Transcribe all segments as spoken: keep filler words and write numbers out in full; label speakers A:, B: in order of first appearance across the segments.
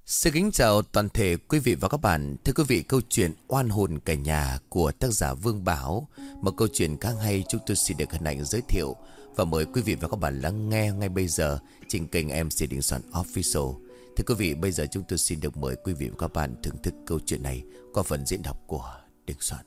A: Xin kính chào toàn thể quý vị và các bạn. Thưa quý vị, câu chuyện Oan hồn cả nhà của tác giả Vương Bảo, một câu chuyện khá hay, chúng tôi xin được hân hạnh giới thiệu và mời quý vị và các bạn lắng nghe ngay bây giờ trên kênh em xê Đình Soạn Official. Thưa quý vị, bây giờ chúng tôi xin được mời quý vị và các bạn thưởng thức câu chuyện này qua phần diễn đọc của Đình Soạn.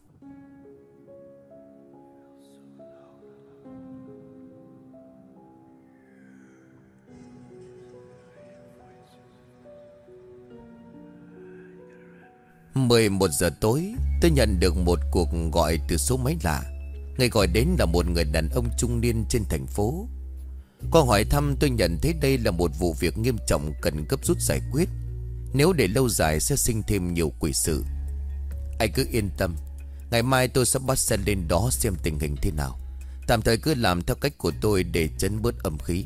A: mười một giờ tối, tôi nhận được một cuộc gọi từ số máy lạ. Người gọi đến là một người đàn ông trung niên trên thành phố. Qua hỏi thăm, tôi nhận thấy đây là một vụ việc nghiêm trọng cần gấp rút giải quyết. Nếu để lâu dài sẽ sinh thêm nhiều quỷ sự. Anh cứ yên tâm, ngày mai tôi sẽ bắt xe lên đó xem tình hình thế nào. Tạm thời cứ làm theo cách của tôi để trấn bớt âm khí.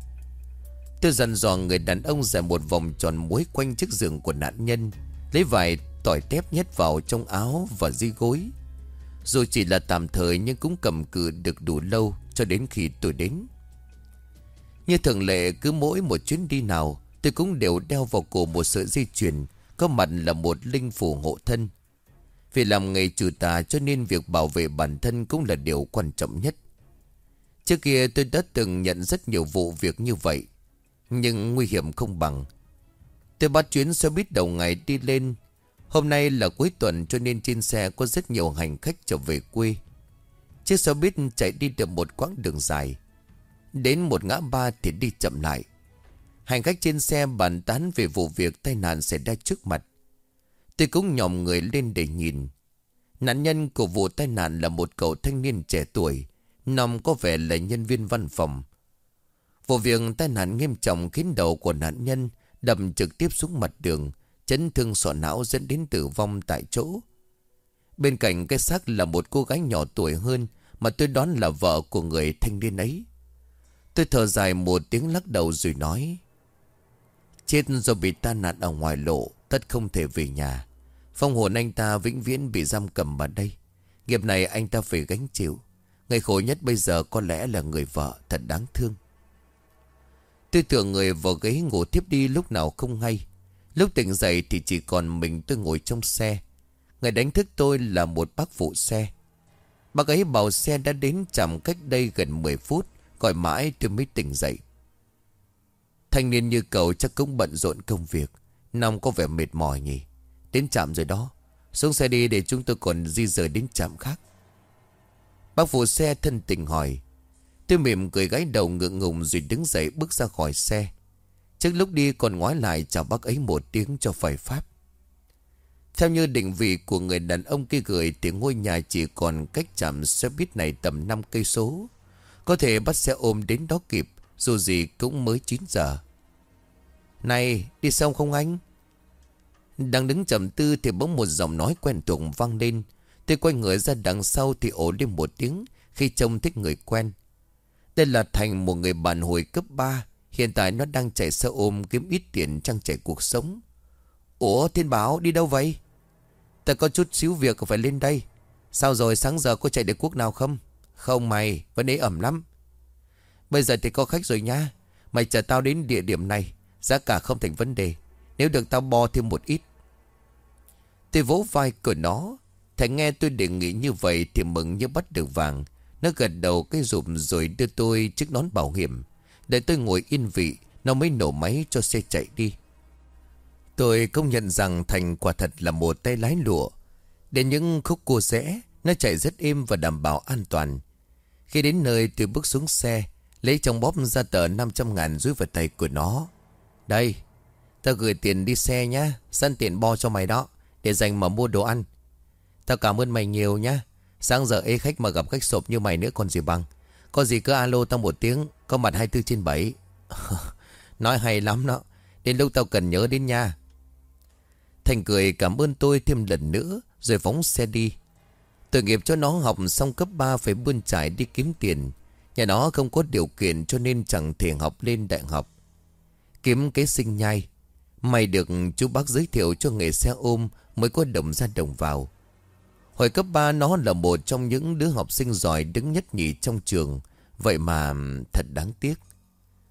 A: Tôi dặn dò người đàn ông giải một vòng tròn muối quanh chiếc giường của nạn nhân, lấy vài tỏi tép nhét vào trong áo và dưới gối. Dù chỉ là tạm thời nhưng cũng cầm cự được đủ lâu cho đến khi tôi đến. Như thường lệ, cứ mỗi một chuyến đi nào, tôi cũng đều đeo vào cổ một sợi dây chuyền có mặt là một linh phù hộ thân. Vì làm nghề trừ tà cho nên việc bảo vệ bản thân cũng là điều quan trọng nhất. Trước kia tôi đã từng nhận rất nhiều vụ việc như vậy, nhưng nguy hiểm không bằng. Tôi bắt chuyến xe buýt đầu ngày đi lên. Hôm nay là cuối tuần cho nên trên xe có rất nhiều hành khách trở về quê. Chiếc xe buýt chạy đi được một quãng đường dài. Đến một ngã ba thì đi chậm lại. Hành khách trên xe bàn tán về vụ việc tai nạn xảy ra trước mặt. Tôi cũng nhòm người lên để nhìn. Nạn nhân của vụ tai nạn là một cậu thanh niên trẻ tuổi, nằm có vẻ là nhân viên văn phòng. Vụ việc tai nạn nghiêm trọng khiến đầu của nạn nhân đâm trực tiếp xuống mặt đường, chấn thương sọ não dẫn đến tử vong tại chỗ. Bên cạnh cái xác là một cô gái nhỏ tuổi hơn mà tôi đoán là vợ của người thanh niên ấy. Tôi thở dài một tiếng lắc đầu rồi nói: chết do bị tai nạn ở ngoài lộ, tất không thể về nhà. Phong hồn anh ta vĩnh viễn bị giam cầm ở đây. Nghiệp này anh ta phải gánh chịu. Người khổ nhất bây giờ có lẽ là người vợ, thật đáng thương. Tôi tưởng người vào ghế ngủ tiếp đi lúc nào không hay. Lúc tỉnh dậy thì chỉ còn mình tôi ngồi trong xe. Người đánh thức tôi là một bác phụ xe. Bác ấy bảo xe đã đến trạm cách đây gần mười phút. Gọi mãi tôi mới tỉnh dậy. Thanh niên như cậu chắc cũng bận rộn công việc, Năm có vẻ mệt mỏi nhỉ. Đến trạm rồi đó, xuống xe đi để chúng tôi còn di rời đến trạm khác. Bác phụ xe thân tình hỏi. Tôi mỉm cười gãi đầu ngượng ngùng rồi đứng dậy bước ra khỏi xe. Trước lúc đi còn ngoái lại chào bác ấy một tiếng cho phải pháp. Theo như định vị của người đàn ông kia gửi thì ngôi nhà chỉ còn cách trạm xe buýt này tầm năm cây số. Có thể bắt xe ôm đến đó kịp, dù gì cũng mới chín giờ. Này, đi xong không anh? Đang đứng trầm tư thì bỗng một giọng nói quen thuộc vang lên. Tôi quay người ra đằng sau thì ồ lên một tiếng khi trông thấy người quen. Đây là Thành, một người bạn hồi cấp ba. Hiện tại nó đang chạy xe ôm kiếm ít tiền trang trải cuộc sống. Ủa Thiên Bảo, đi đâu vậy? Ta có chút xíu việc phải lên đây. Sao rồi, sáng giờ có chạy được quốc nào không? Không mày, vẫn ế ẩm lắm. Bây giờ thì có khách rồi nha. Mày chờ tao đến địa điểm này, giá cả không thành vấn đề. Nếu được tao bo thêm một ít. Tôi vỗ vai của nó. Thành nghe tôi đề nghị như vậy thì mừng như bắt được vàng. Nó gật đầu cái rụm rồi đưa tôi chiếc nón bảo hiểm. Để tôi ngồi yên vị, nó mới nổ máy cho xe chạy đi. Tôi công nhận rằng Thành quả thật là một tay lái lụa. Đến những khúc cua rẽ, nó chạy rất êm và đảm bảo an toàn. Khi đến nơi tôi bước xuống xe, lấy trong bóp ra tờ năm trăm ngàn rúi vào tay của nó. Đây, tao gửi tiền đi xe nhá, sẵn tiền bo cho mày đó, để dành mà mua đồ ăn. Tao cảm ơn mày nhiều nhá. Sáng giờ ê khách mà gặp khách sộp như mày nữa còn gì bằng. Có gì cứ alo tao một tiếng, có mặt hai mươi bốn trên bảy. Nói hay lắm đó. Đến lúc tao cần nhớ đến nha. Thành cười cảm ơn tôi thêm lần nữa rồi phóng xe đi. Tội nghiệp cho nó học xong cấp ba phải bươn trải đi kiếm tiền. Nhà nó không có điều kiện cho nên chẳng thể học lên đại học. Kiếm kế sinh nhai. May được chú bác giới thiệu cho nghề xe ôm mới có đồng ra đồng vào. Hồi cấp ba nó là một trong những đứa học sinh giỏi đứng nhất nhì trong trường. Vậy mà thật đáng tiếc.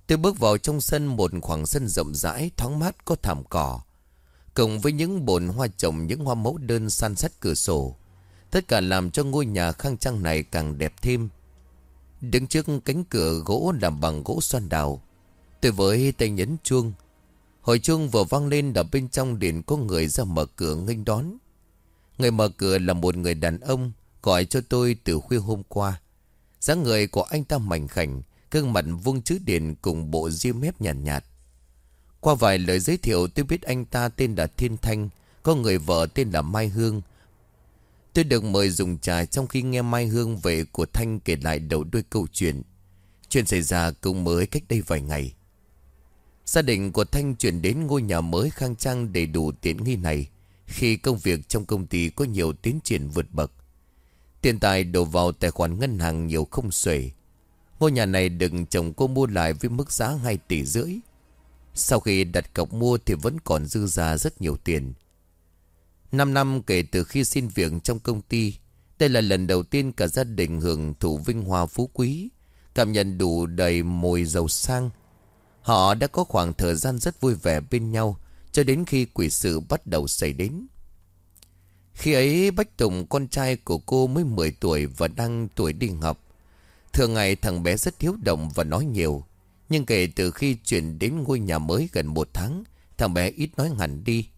A: Tôi bước vào trong sân, một khoảng sân rộng rãi, thoáng mát, có thảm cỏ, cùng với những bồn hoa trồng, những hoa mẫu đơn san sát cửa sổ. Tất cả làm cho ngôi nhà khang trang này càng đẹp thêm. Đứng trước cánh cửa gỗ làm bằng gỗ xoan đào, tôi với tay nhấn chuông. Hồi chuông vừa vang lên, ở bên trong điện có người ra mở cửa nghênh đón. Người mở cửa là một người đàn ông, gọi cho tôi từ khuya hôm qua. Dáng người của anh ta mảnh khảnh, gương mặt vuông chữ điển cùng bộ ria mép nhàn nhạt, nhạt. Qua vài lời giới thiệu tôi biết anh ta tên là Thiên Thanh, có người vợ tên là Mai Hương. Tôi được mời dùng trà trong khi nghe Mai Hương về của Thanh kể lại đầu đuôi câu chuyện. Chuyện xảy ra cũng mới cách đây vài ngày. Gia đình của Thanh chuyển đến ngôi nhà mới khang trang đầy đủ tiện nghi này khi công việc trong công ty có nhiều tiến triển vượt bậc. Tiền tài đổ vào tài khoản ngân hàng nhiều không xuể. Ngôi nhà này được chồng cô mua lại với mức giá hai tỷ rưỡi. Sau khi đặt cọc mua thì vẫn còn dư ra rất nhiều tiền. Năm năm kể từ khi xin việc trong công ty, đây là lần đầu tiên cả gia đình hưởng thụ vinh hoa phú quý, cảm nhận đủ đầy mùi giàu sang. Họ đã có khoảng thời gian rất vui vẻ bên nhau cho đến khi quỷ sự bắt đầu xảy đến. Khi ấy Bách Tùng, con trai của cô, mới mười tuổi và đang tuổi đi học. Thường ngày thằng bé rất hiếu động và nói nhiều. Nhưng kể từ khi chuyển đến ngôi nhà mới gần một tháng, thằng bé ít nói hẳn đi.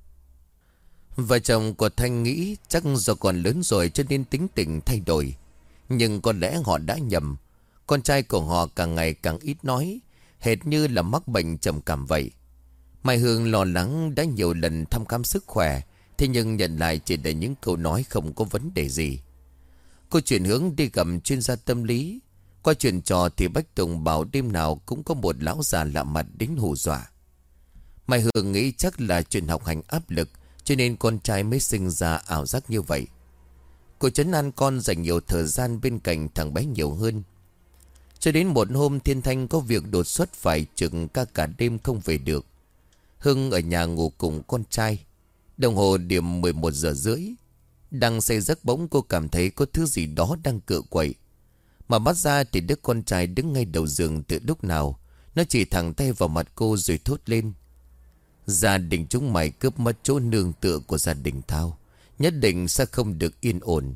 A: Vợ chồng của Thanh nghĩ chắc do còn lớn rồi cho nên tính tình thay đổi. Nhưng có lẽ họ đã nhầm. Con trai của họ càng ngày càng ít nói, hệt như là mắc bệnh trầm cảm vậy. Mai Hương lo lắng đã nhiều lần thăm khám sức khỏe, thế nhưng nhận lại chỉ là những câu nói không có vấn đề gì. Cô chuyển hướng đi gặp chuyên gia tâm lý. Qua chuyện trò thì Bách Tùng bảo đêm nào cũng có một lão già lạ mặt đến hù dọa. Mai Hương nghĩ chắc là chuyện học hành áp lực cho nên con trai mới sinh ra ảo giác như vậy. Cô trấn an con dành nhiều thời gian bên cạnh thằng bé nhiều hơn. Cho đến một hôm Thiên Thanh có việc đột xuất phải trực ca cả đêm không về được. Hưng ở nhà ngủ cùng con trai. Đồng hồ điểm mười một giờ rưỡi. Đang say giấc bỗng cô cảm thấy có thứ gì đó đang cựa quậy. Mà bắt ra thì đứa con trai đứng ngay đầu giường từ lúc nào. Nó chỉ thẳng tay vào mặt cô rồi thốt lên: gia đình chúng mày cướp mất chỗ nương tựa của gia đình tao, nhất định sẽ không được yên ổn.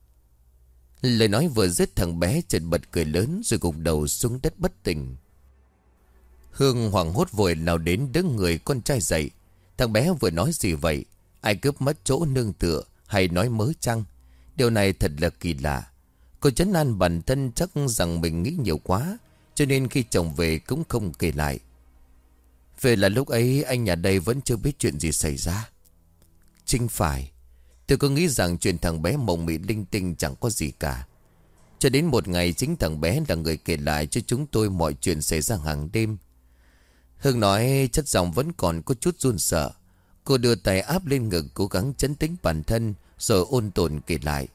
A: Lời nói vừa dứt, thằng bé chợt bật cười lớn rồi gục đầu xuống đất bất tỉnh. Hương hoảng hốt vội lao đến đỡ người con trai dậy. Thằng bé vừa nói gì vậy? Ai cướp mất chỗ nương tựa hay nói mớ chăng? Điều này thật là kỳ lạ. Cô trấn an bản thân chắc rằng mình nghĩ nhiều quá, cho nên khi chồng về cũng không kể lại. Về là lúc ấy anh nhà đây vẫn chưa biết chuyện gì xảy ra. Chính phải. Tôi có nghĩ rằng chuyện thằng bé mộng mị linh tinh chẳng có gì cả. Cho đến một ngày chính thằng bé là người kể lại cho chúng tôi mọi chuyện xảy ra hàng đêm. Hương nói chất giọng vẫn còn có chút run sợ. Cô đưa tay áp lên ngực cố gắng trấn tĩnh bản thân rồi ôn tồn kể lại.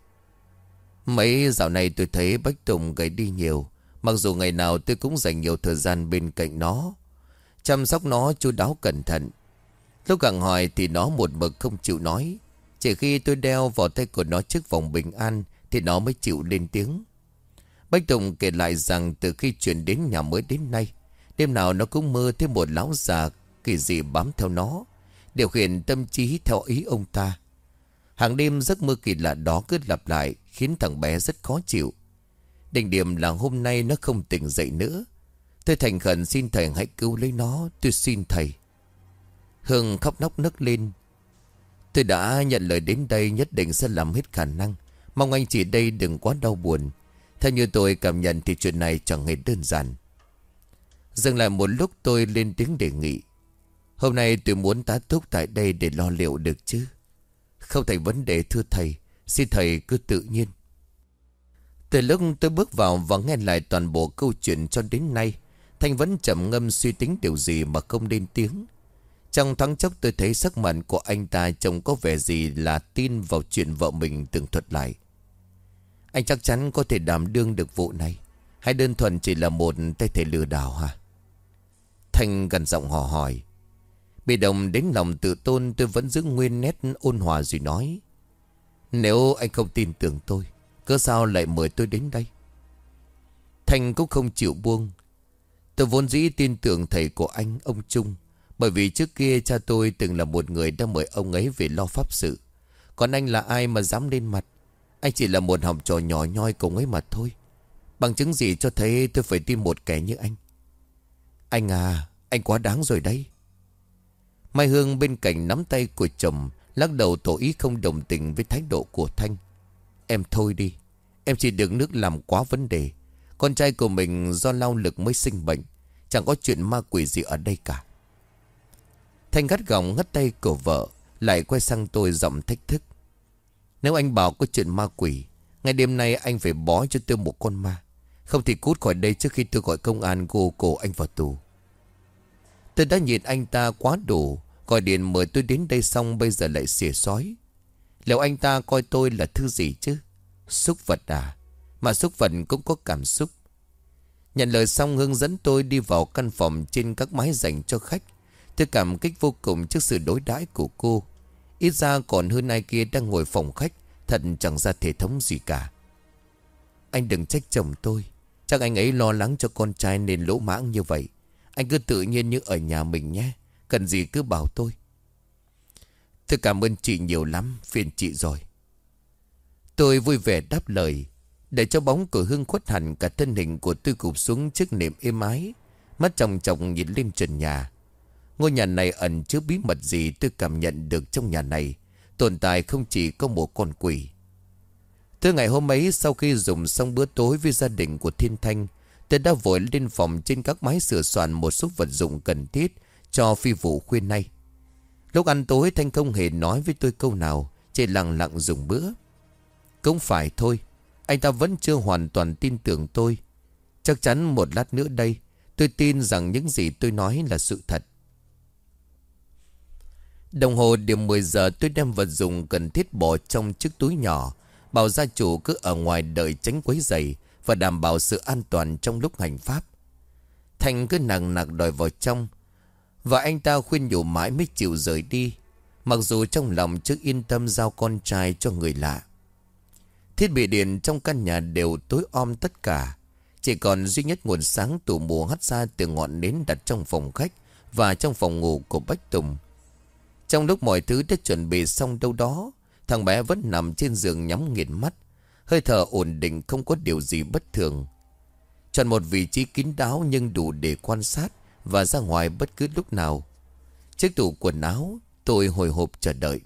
A: Mấy dạo này tôi thấy Bách Tùng gầy đi nhiều. Mặc dù ngày nào tôi cũng dành nhiều thời gian bên cạnh nó, chăm sóc nó chu đáo cẩn thận. Lúc gặng hỏi thì nó một mực không chịu nói. Chỉ khi tôi đeo vào tay của nó chiếc vòng bình an thì nó mới chịu lên tiếng. Bách Tùng kể lại rằng từ khi chuyển đến nhà mới đến nay, đêm nào nó cũng mơ thấy một lão già kỳ dị bám theo nó, điều khiển tâm trí theo ý ông ta. Hàng đêm giấc mơ kỳ lạ đó cứ lặp lại khiến thằng bé rất khó chịu. Đỉnh điểm là hôm nay nó không tỉnh dậy nữa. Tôi thành khẩn xin thầy hãy cứu lấy nó, tôi xin thầy. Hương khóc nóc nức lên. Tôi đã nhận lời đến đây, nhất định sẽ làm hết khả năng. Mong anh chị đây đừng quá đau buồn. Theo như tôi cảm nhận thì chuyện này chẳng hề đơn giản. Dừng lại một lúc tôi lên tiếng đề nghị. Hôm nay tôi muốn tá túc tại đây để lo liệu được chứ? Không thành vấn đề thưa thầy. Xin thầy cứ tự nhiên. Từ lúc tôi bước vào và nghe lại toàn bộ câu chuyện cho đến nay, Thanh vẫn trầm ngâm suy tính điều gì mà không lên tiếng. Trong thoáng chốc tôi thấy sắc mặt của anh ta trông có vẻ gì là tin vào chuyện vợ mình từng thuật lại. Anh chắc chắn có thể đảm đương được vụ này, hay đơn thuần chỉ là một tay thể lừa đảo hả? Thanh gần giọng hò hỏi. Bị động đến lòng tự tôn, tôi vẫn giữ nguyên nét ôn hòa rồi nói: nếu anh không tin tưởng tôi, cớ sao lại mời tôi đến đây? Thanh cũng không chịu buông. Tôi vốn dĩ tin tưởng thầy của anh, ông Trung. Bởi vì trước kia cha tôi từng là một người đã mời ông ấy về lo pháp sự. Còn anh là ai mà dám lên mặt? Anh chỉ là một học trò nhỏ nhoi cùng ấy mà thôi. Bằng chứng gì cho thấy tôi phải tin một kẻ như anh? Anh à, anh quá đáng rồi đấy. Mai Hương bên cạnh nắm tay của chồng, lắc đầu tỏ ý không đồng tình với thái độ của Thanh. Em thôi đi. Em chỉ đựng nước làm quá vấn đề. Con trai của mình do lao lực mới sinh bệnh. Chẳng có chuyện ma quỷ gì ở đây cả. Thanh gắt gỏng ngắt tay của vợ, lại quay sang tôi giọng thách thức. Nếu anh bảo có chuyện ma quỷ, ngay đêm nay anh phải bó cho tôi một con ma. Không thì cút khỏi đây trước khi tôi gọi công an gô cổ anh vào tù. Tôi đã nhìn anh ta quá đủ. Gọi điện mời tôi đến đây xong bây giờ lại xỉa xói. Liệu anh ta coi tôi là thứ gì chứ? Súc vật à? Mà súc vật cũng có cảm xúc. Nhận lời xong hướng dẫn tôi đi vào căn phòng trên các mái dành cho khách. Tôi cảm kích vô cùng trước sự đối đãi của cô. Ít ra còn hơn ai kia đang ngồi phòng khách. Thật chẳng ra thể thống gì cả. Anh đừng trách chồng tôi. Chắc anh ấy lo lắng cho con trai nên lỗ mãng như vậy. Anh cứ tự nhiên như ở nhà mình nhé. Cần gì cứ bảo tôi. Tôi cảm ơn chị nhiều lắm. Phiền chị rồi. Tôi vui vẻ đáp lời. Để cho bóng của Hương khuất hẳn, cả thân hình của tôi gục xuống chiếc nệm êm ái. Mắt chòng chòng nhìn lên trần nhà. Ngôi nhà này ẩn chứa bí mật gì tôi cảm nhận được. Trong nhà này tồn tại không chỉ có một con quỷ. Từ ngày hôm ấy, sau khi dùng xong bữa tối với gia đình của Thiên Thanh, tôi đã vội lên phòng trên các mái sửa soạn một số vật dụng cần thiết cho phi vụ khuya nay. Lúc ăn tối, Thanh không hề nói với tôi câu nào, chỉ lặng lặng dùng bữa. Cũng phải thôi, anh ta vẫn chưa hoàn toàn tin tưởng tôi. Chắc chắn một lát nữa đây, tôi tin rằng những gì tôi nói là sự thật. Đồng hồ điểm mười giờ, tôi đem vật dụng cần thiết bỏ trong chiếc túi nhỏ, bảo gia chủ cứ ở ngoài đợi tránh quấy rầy và đảm bảo sự an toàn trong lúc hành pháp. Thành cứ nặng nặc đòi vào trong, và anh ta khuyên nhủ mãi mới chịu rời đi, mặc dù trong lòng chưa yên tâm giao con trai cho người lạ. Thiết bị điện trong căn nhà đều tối om tất cả. Chỉ còn duy nhất nguồn sáng tù mù hắt ra từ ngọn nến đặt trong phòng khách và trong phòng ngủ của Bách Tùng. Trong lúc mọi thứ đã chuẩn bị xong đâu đó, thằng bé vẫn nằm trên giường nhắm nghiền mắt, hơi thở ổn định, không có điều gì bất thường. Chọn một vị trí kín đáo nhưng đủ để quan sát và ra ngoài bất cứ lúc nào. Chiếc tủ quần áo, tôi hồi hộp chờ đợi.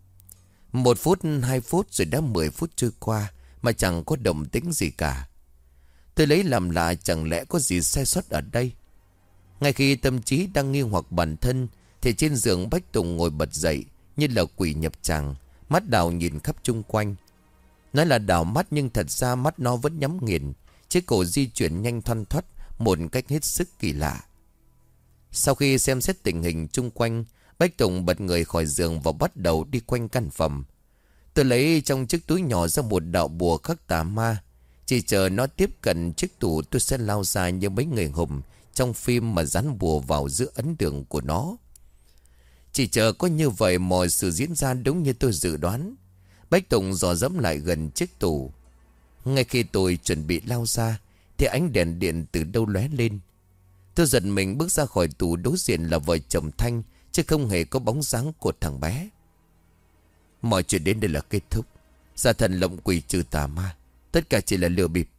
A: Một phút, hai phút rồi đã mười phút trôi qua mà chẳng có động tĩnh gì cả. Tôi lấy làm lạ, chẳng lẽ có gì sai sót ở đây. Ngay khi tâm trí đang nghi hoặc bản thân, thì trên giường Bách Tùng ngồi bật dậy như là quỷ nhập tràng, mắt đảo nhìn khắp chung quanh. Nói là đảo mắt nhưng thật ra mắt nó vẫn nhắm nghiền, chiếc cổ di chuyển nhanh thoăn thoắt một cách hết sức kỳ lạ. Sau khi xem xét tình hình chung quanh, Bách Tùng bật người khỏi giường và bắt đầu đi quanh căn phòng. Tôi lấy trong chiếc túi nhỏ ra một đạo bùa khắc tà ma. Chỉ chờ nó tiếp cận chiếc tủ, tôi sẽ lao ra như mấy người hùng trong phim mà dán bùa vào giữa ấn đường của nó. Chỉ chờ có như vậy mọi sự diễn ra đúng như tôi dự đoán. Bách Tùng dò dẫm lại gần chiếc tủ. Ngay khi tôi chuẩn bị lao ra thì ánh đèn điện từ đâu lóe lên. Tôi giật mình bước ra khỏi tủ, đối diện là vợ chồng Thanh, chứ không hề có bóng dáng của thằng bé. Mọi chuyện đến đây là kết thúc. Gia thần lộng quỷ trừ tà ma, tất cả chỉ là lừa bịp.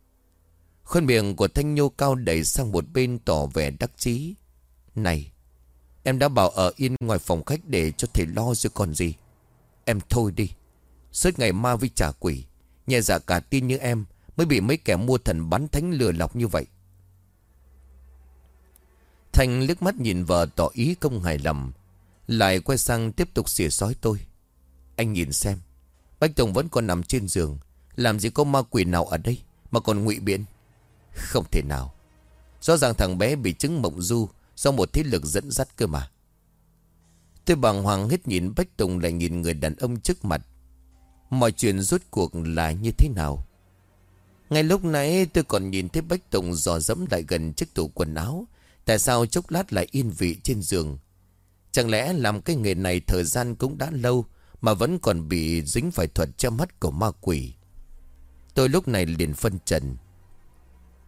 A: Khuôn miệng của Thanh nhô cao đẩy sang một bên tỏ vẻ đắc chí. Này, em đã bảo ở yên ngoài phòng khách để cho thầy lo rồi còn gì. Em thôi đi. Suốt ngày ma với trả quỷ, nhẹ dạ cả tin như em mới bị mấy kẻ mua thần bắn thánh lừa lọc như vậy. Thanh liếc mắt nhìn vợ tỏ ý không hài lòng, lại quay sang tiếp tục xỉa xói tôi. Anh nhìn xem, Bách Tùng vẫn còn nằm trên giường, làm gì có ma quỷ nào ở đây mà còn ngụy biện. Không thể nào. Rõ ràng thằng bé bị chứng mộng du do một thế lực dẫn dắt cơ mà. Tôi bàng hoàng hết nhìn Bách Tùng lại nhìn người đàn ông trước mặt. Mọi chuyện rốt cuộc là như thế nào? Ngay lúc nãy tôi còn nhìn thấy Bách Tùng dò dẫm lại gần chiếc tủ quần áo. Tại sao chốc lát lại yên vị trên giường? Chẳng lẽ làm cái nghề này thời gian cũng đã lâu mà vẫn còn bị dính phải thuật che mắt của ma quỷ? Tôi lúc này liền phân trần.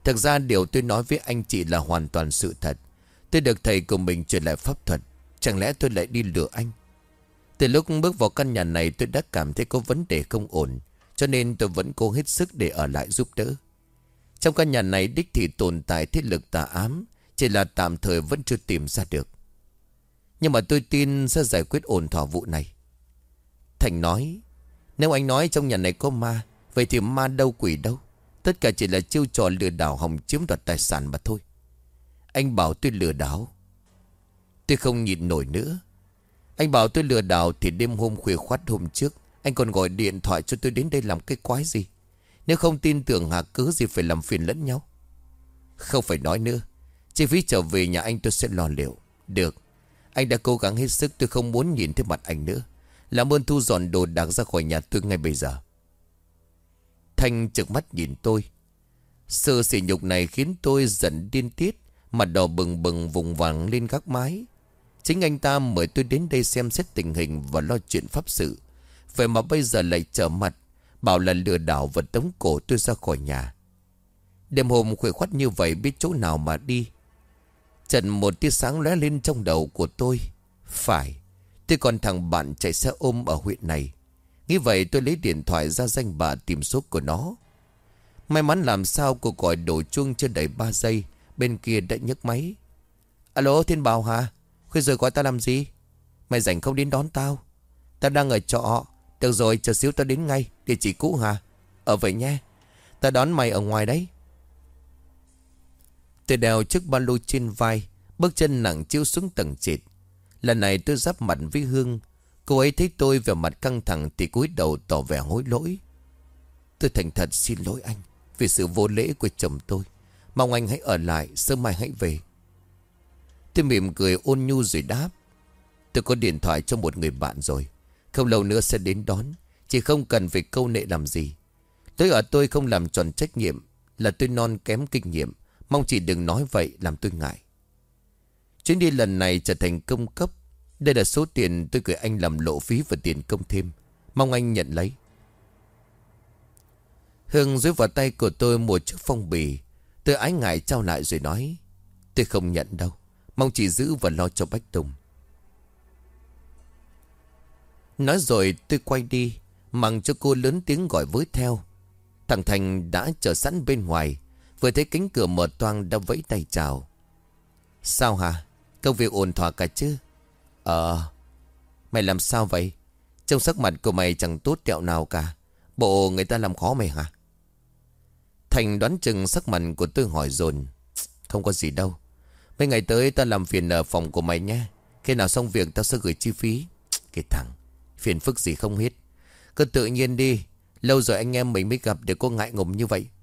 A: Thực ra điều tôi nói với anh chị là hoàn toàn sự thật. Tôi được thầy của mình truyền lại pháp thuật. Chẳng lẽ tôi lại đi lừa anh? Từ lúc bước vào căn nhà này tôi đã cảm thấy có vấn đề không ổn. Cho nên tôi vẫn cố hết sức để ở lại giúp đỡ. Trong căn nhà này đích thì tồn tại thế lực tà ám. Chỉ là tạm thời vẫn chưa tìm ra được. Nhưng mà tôi tin sẽ giải quyết ổn thỏa vụ này. Thành nói, nếu anh nói trong nhà này có ma, vậy thì ma đâu quỷ đâu. Tất cả chỉ là chiêu trò lừa đảo hòng chiếm đoạt tài sản mà thôi. Anh bảo tôi lừa đảo. Tôi không nhịn nổi nữa. Anh bảo tôi lừa đảo thì đêm hôm khuya khoắt hôm trước anh còn gọi điện thoại cho tôi đến đây làm cái quái gì? Nếu không tin tưởng hả cứ gì phải làm phiền lẫn nhau. Không phải nói nữa. Chi phí trở về nhà anh tôi sẽ lo liệu. Được. Anh đã cố gắng hết sức, tôi không muốn nhìn thấy mặt anh nữa. Làm ơn thu dọn đồ đạc ra khỏi nhà tôi ngay bây giờ. Thanh trợn mắt nhìn tôi. Sự sỉ nhục này khiến tôi giận điên tiết. Mặt đỏ bừng bừng vùng vàng lên gác mái. Chính anh ta mời tôi đến đây xem xét tình hình và lo chuyện pháp sự. Vậy mà bây giờ lại trở mặt, bảo là lừa đảo và tống cổ tôi ra khỏi nhà. Đêm hôm khuya khoắt như vậy biết chỗ nào mà đi. Chợt một tia sáng lóe lên trong đầu của tôi. Phải, tôi còn thằng bạn chạy xe ôm ở huyện này. Nghĩ vậy tôi lấy điện thoại ra danh bạ tìm số của nó. May mắn làm sao cuộc gọi đổ chuông chưa đầy ba giây. Bên kia đã nhấc máy. Alo Thiên Bảo hả? Khuya rồi gọi tao làm gì? Mày rảnh không đến đón tao? Tao đang ở trọ. Được rồi chờ xíu tao đến ngay. Địa chỉ cũ hả? Ở vậy nhé. Tao đón mày ở ngoài đấy. Tôi đeo chiếc ba lô trên vai, bước chân nặng chiếu xuống tầng trệt. Lần này tôi giáp mặt với Hương. Cô ấy thấy tôi vẻ mặt căng thẳng thì cúi đầu tỏ vẻ hối lỗi. Tôi thành thật xin lỗi anh vì sự vô lễ của chồng tôi. Mong anh hãy ở lại, sớm mai hãy về. Tôi mỉm cười ôn nhu rồi đáp. Tôi có điện thoại cho một người bạn rồi. Không lâu nữa sẽ đến đón. Chỉ không cần phải câu nệ làm gì. Tôi ở tôi không làm tròn trách nhiệm. Là tôi non kém kinh nghiệm. Mong chị đừng nói vậy làm tôi ngại. Chuyến đi lần này trở thành công cấp. Đây là số tiền tôi gửi anh làm lộ phí và tiền công thêm. Mong anh nhận lấy. Hương dưới vào tay của tôi một chiếc phong bì. Tôi ái ngại trao lại rồi nói. Tôi không nhận đâu. Mong chị giữ và lo cho Bách Tùng. Nói rồi tôi quay đi. Mặc cho cô lớn tiếng gọi với theo. Thằng Thành đã chờ sẵn bên ngoài. Vừa thấy cánh cửa mở toang đã vẫy tay chào. Sao hả? Công việc ổn thỏa cả chứ? Ờ. Mày làm sao vậy? Trong sắc mặt của mày chẳng tốt tẹo nào cả. Bộ người ta làm khó mày hả? Thành đoán chừng sắc mặt của tôi hỏi dồn. Không có gì đâu. Mấy ngày tới ta làm phiền ở phòng của mày nhé. Khi nào xong việc tao sẽ gửi chi phí. Cái thằng phiền phức gì không hết. Cứ tự nhiên đi. Lâu rồi anh em mình mới gặp để có ngại ngùng như vậy.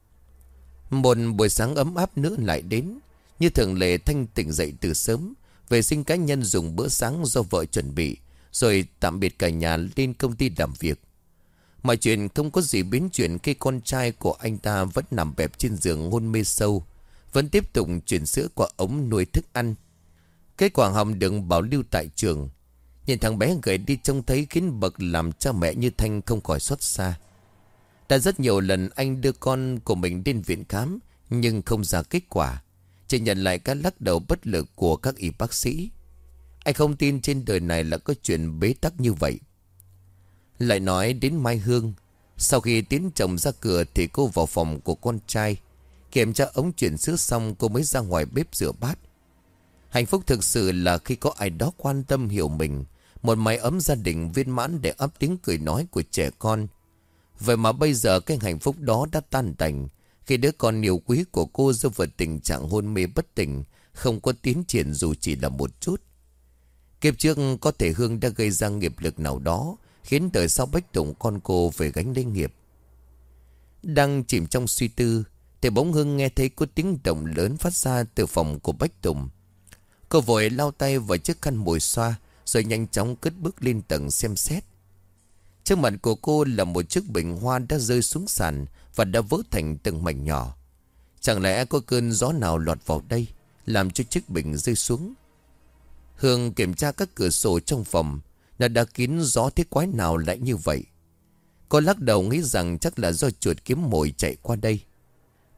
A: Một buổi sáng ấm áp nữa lại đến. Như thường lệ Thanh tỉnh dậy từ sớm. Vệ sinh cá nhân dùng bữa sáng do vợ chuẩn bị. Rồi tạm biệt cả nhà lên công ty làm việc. Mọi chuyện không có gì biến chuyển khi con trai của anh ta vẫn nằm bẹp trên giường hôn mê sâu. Vẫn tiếp tục chuyển sữa qua ống nuôi thức ăn. Kết quả hồng được bảo lưu tại trường. Nhìn thằng bé gầy đi trông thấy khiến bậc làm cha mẹ như Thanh không khỏi xót xa. Đã rất nhiều lần anh đưa con của mình đến viện khám nhưng không ra kết quả. Chỉ nhận lại các lắc đầu bất lực của các y bác sĩ. Anh không tin trên đời này là có chuyện bế tắc như vậy. Lại nói đến Mai Hương. Sau khi tiến chồng ra cửa thì cô vào phòng của con trai. Kiểm tra ống chuyển sữa xong cô mới ra ngoài bếp rửa bát. Hạnh phúc thực sự là khi có ai đó quan tâm hiểu mình. Một mái ấm gia đình viên mãn để ấp tiếng cười nói của trẻ con. Vậy mà bây giờ cái hạnh phúc đó đã tan tành. Khi đứa con yêu quý của cô rơi vào tình trạng hôn mê bất tỉnh. Không có tiến triển dù chỉ là một chút. Kiếp trước có thể Hương đã gây ra nghiệp lực nào đó. Khiến đời sau Bách Tùng con cô phải gánh lấy nghiệp. Đang chìm trong suy tư thì bỗng Hương nghe thấy có tiếng động lớn phát ra từ phòng của Bách Tùng. Cô vội lau tay vào chiếc khăn mùi xoa. Rồi nhanh chóng cất bước lên tầng xem xét. Trước mặt của cô là một chiếc bình hoa đã rơi xuống sàn. Và đã vỡ thành từng mảnh nhỏ. Chẳng lẽ có cơn gió nào lọt vào đây làm cho chiếc bình rơi xuống. Hương kiểm tra các cửa sổ trong phòng. Nó đã kín gió thế quái nào lại như vậy. Cô lắc đầu nghĩ rằng chắc là do chuột kiếm mồi chạy qua đây.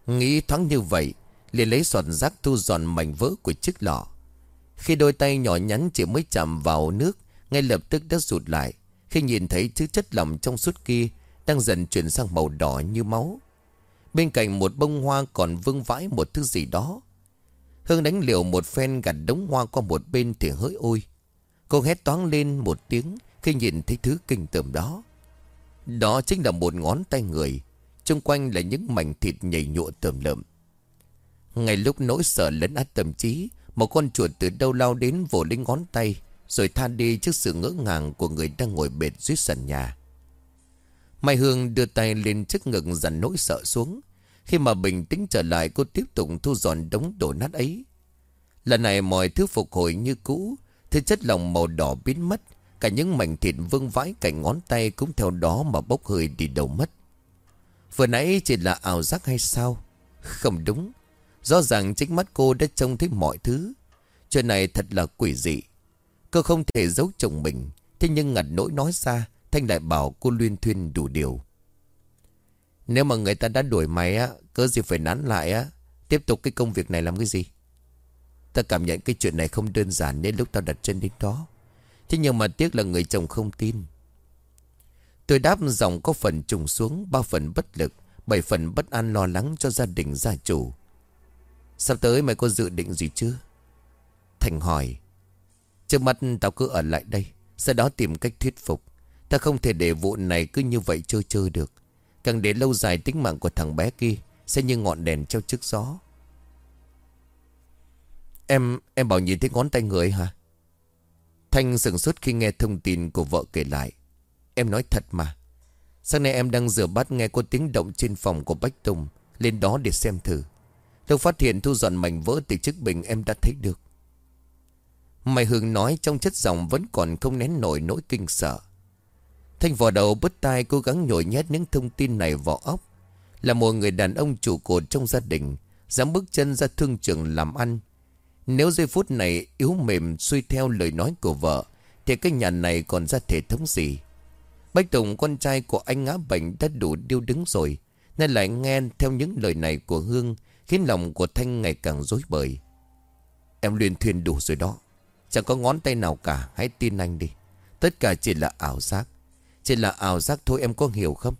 A: Nghĩ thoáng như vậy, liền lấy sọt rác thu dọn mảnh vỡ của chiếc lọ. Khi đôi tay nhỏ nhắn chỉ mới chạm vào nước, ngay lập tức đã rụt lại khi nhìn thấy thứ chất lỏng trong suốt kia đang dần chuyển sang màu đỏ như máu. Bên cạnh một bông hoa còn vương vãi một thứ gì đó. Hương đánh liều một phen gạt đống hoa qua một bên thì hỡi ôi. Cô hét toáng lên một tiếng khi nhìn thấy thứ kinh tởm đó. Đó chính là một ngón tay người. Xung quanh là những mảnh thịt nhầy nhụa tởm lợm. Ngay lúc nỗi sợ lấn át tâm trí, một con chuột từ đâu lao đến vồ lấy ngón tay, rồi tha đi trước sự ngỡ ngàng của người đang ngồi bệt dưới sàn nhà. Mai Hương đưa tay lên trước ngực dằn nỗi sợ xuống. Khi mà bình tĩnh trở lại, cô tiếp tục thu dọn đống đổ nát ấy. Lần này mọi thứ phục hồi như cũ. Thứ chất lỏng màu đỏ biến mất. Cả những mảnh thịt vương vãi cạnh ngón tay cũng theo đó mà bốc hơi đi đâu mất. Vừa nãy chỉ là ảo giác hay sao? Không đúng. Rõ ràng chính mắt cô đã trông thấy mọi thứ. Chuyện này thật là quỷ dị. Cô không thể giấu chồng mình. Thế nhưng ngặt nỗi nói ra, Thanh lại bảo cô luyên thuyên đủ điều. Nếu mà người ta đã đuổi mày á, cớ gì phải nán lại á, tiếp tục cái công việc này làm cái gì? Ta cảm nhận cái chuyện này không đơn giản nên lúc tao đặt chân đến đó. Thế nhưng mà tiếc là người chồng không tin. Tôi đáp giọng có phần trùng xuống, ba phần bất lực, bảy phần bất an lo lắng cho gia đình gia chủ. Sắp tới mày có dự định gì chưa? Thành hỏi. Trước mắt tao cứ ở lại đây, sau đó tìm cách thuyết phục. Ta không thể để vụ này cứ như vậy chơi chơi được. Càng để lâu dài tính mạng của thằng bé kia sẽ như ngọn đèn treo trước gió. Em, em bảo nhìn thấy ngón tay người hả? Thanh sửng sốt khi nghe thông tin của vợ kể lại. Em nói thật mà. Sáng nay em đang rửa bát nghe có tiếng động trên phòng của Bách Tùng. Lên đó để xem thử. Lúc phát hiện thu dọn mảnh vỡ từ chiếc bình em đã thấy được. Mai Hương nói trong chất giọng vẫn còn không nén nổi nỗi kinh sợ. Thanh vò đầu bứt tai cố gắng nhồi nhét những thông tin này vào óc. Là một người đàn ông trụ cột trong gia đình, dám bước chân ra thương trường làm ăn. Nếu giây phút này yếu mềm xuôi theo lời nói của vợ, thì cái nhà này còn ra thể thống gì? Bách Tùng con trai của anh ngã bệnh đã đủ điêu đứng rồi, nên lại nghe theo những lời này của Hương, khiến lòng của Thanh ngày càng rối bời. Em luyên thuyên đủ rồi đó. Chẳng có ngón tay nào cả, hãy tin anh đi. Tất cả chỉ là ảo giác. Chỉ là ảo giác thôi, em có hiểu không?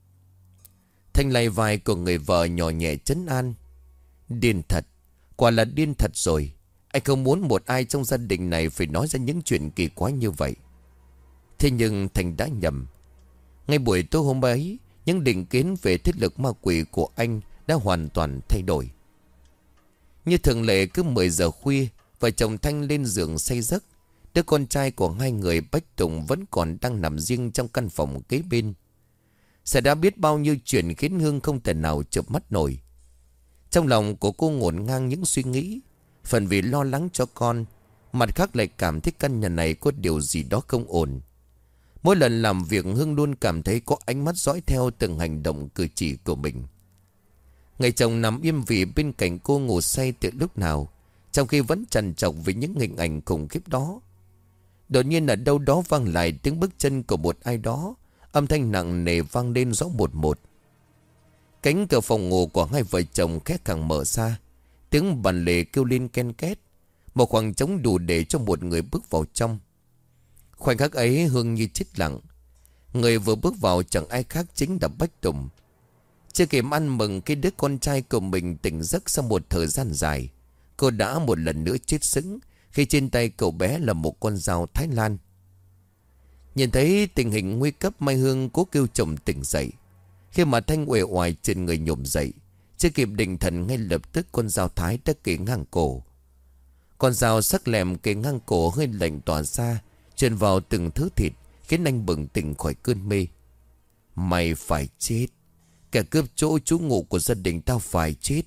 A: Thanh lay vai của người vợ nhỏ nhẹ trấn an. Điên thật. Quả là điên thật rồi. Anh không muốn một ai trong gia đình này phải nói ra những chuyện kỳ quái như vậy. Thế nhưng Thành đã nhầm. Ngay buổi tối hôm ấy, những định kiến về thiết lực ma quỷ của anh đã hoàn toàn thay đổi. Như thường lệ cứ mười giờ khuya, vợ chồng Thanh lên giường say giấc. Đứa con trai của hai người Bách Tùng vẫn còn đang nằm riêng trong căn phòng kế bên. Sẽ đã biết bao nhiêu chuyện khiến Hương không thể nào chợp mắt nổi. Trong lòng của cô ngổn ngang những suy nghĩ. Phần vì lo lắng cho con, mặt khác lại cảm thấy căn nhà này có điều gì đó không ổn. Mỗi lần làm việc Hương luôn cảm thấy có ánh mắt dõi theo từng hành động cử chỉ của mình. Người chồng nằm im vì bên cạnh cô ngủ say từ lúc nào, trong khi vẫn trằn trọc với những hình ảnh khủng khiếp đó. Đột nhiên ở đâu đó vang lại tiếng bước chân của một ai đó. Âm thanh nặng nề vang lên rõ một một. Cánh cửa phòng ngủ của hai vợ chồng khẽ càng mở ra. Tiếng bàn lề kêu lên ken két. Một khoảng trống đủ để cho một người bước vào trong. Khoảnh khắc ấy Hương như chết lặng. Người vừa bước vào chẳng ai khác chính là Bách Tùng. Chưa kịp ăn mừng khi đứa con trai của mình tỉnh giấc sau một thời gian dài, cô đã một lần nữa chết sững khi trên tay cậu bé là một con dao Thái Lan. Nhìn thấy tình hình nguy cấp, Mai Hương cố kêu chồng tỉnh dậy. Khi mà Thanh uể oải trên người nhổm dậy, chưa kịp định thần ngay lập tức con dao Thái đã kề ngang cổ. Con dao sắc lẹm kề ngang cổ hơi lạnh tỏa ra, truyền vào từng thứ thịt, khiến anh bừng tỉnh khỏi cơn mê. Mày phải chết. Kẻ cướp chỗ trú ngụ của gia đình tao phải chết.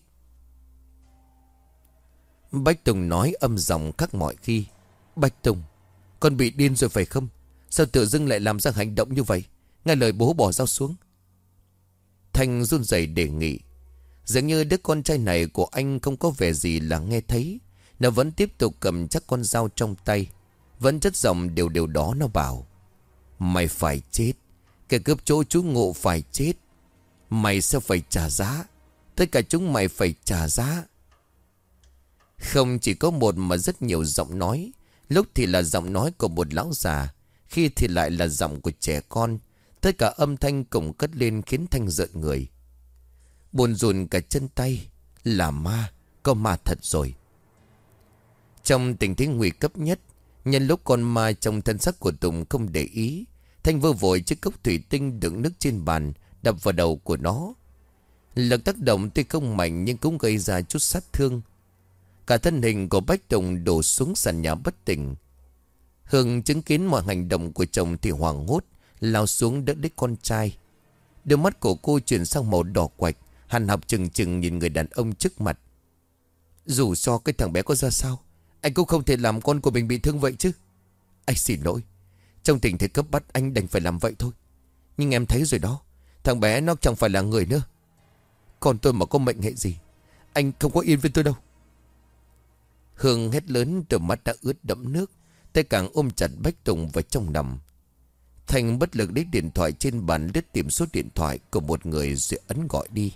A: Bách Tùng nói âm giọng khác mọi khi. Bách Tùng, con bị điên rồi phải không? Sao tự dưng lại làm ra hành động như vậy? Nghe lời bố bỏ dao xuống. Thanh run rẩy đề nghị. Dường như đứa con trai này của anh không có vẻ gì là nghe thấy. Nó vẫn tiếp tục cầm chắc con dao trong tay. Vẫn chất giọng đều đều đó nó bảo. Mày phải chết. Kẻ cướp chỗ trú ngụ phải chết. Mày sẽ phải trả giá. Tất cả chúng mày phải trả giá. Không chỉ có một mà rất nhiều giọng nói. Lúc thì là giọng nói của một lão già, khi thì lại là giọng của trẻ con. Tất cả âm thanh cùng cất lên khiến Thanh rợn người. Buồn rùn cả chân tay. Là ma, có ma thật rồi. Trong tình thế nguy cấp nhất, nhân lúc con ma trong thân xác của Tùng không để ý, Thanh vơ vội chiếc cốc thủy tinh đựng nước trên bàn, đập vào đầu của nó. Lực tác động tuy không mạnh nhưng cũng gây ra chút sát thương. Cả thân hình của Bách Tùng đổ xuống sàn nhà bất tỉnh. Hương chứng kiến mọi hành động của chồng thì hoảng hốt, lao xuống đỡ lấy con trai. Đôi mắt của cô chuyển sang màu đỏ quạch, hằn học chừng chừng nhìn người đàn ông trước mặt. Dù cho cái thằng bé có ra sao, anh cũng không thể làm con của mình bị thương vậy chứ. Anh xin lỗi, trong tình thế cấp bách anh đành phải làm vậy thôi. Nhưng em thấy rồi đó, thằng bé nó chẳng phải là người nữa. Còn tôi mà có mệnh hệ gì, anh không có yên với tôi đâu. Hương hét lớn, đôi mắt đã ướt đẫm nước, tay càng ôm chặt Bách Tùng vào trong nằm. Thành bất lực lấy điện thoại trên bàn lướt tìm số điện thoại của một người rồi ấn gọi đi.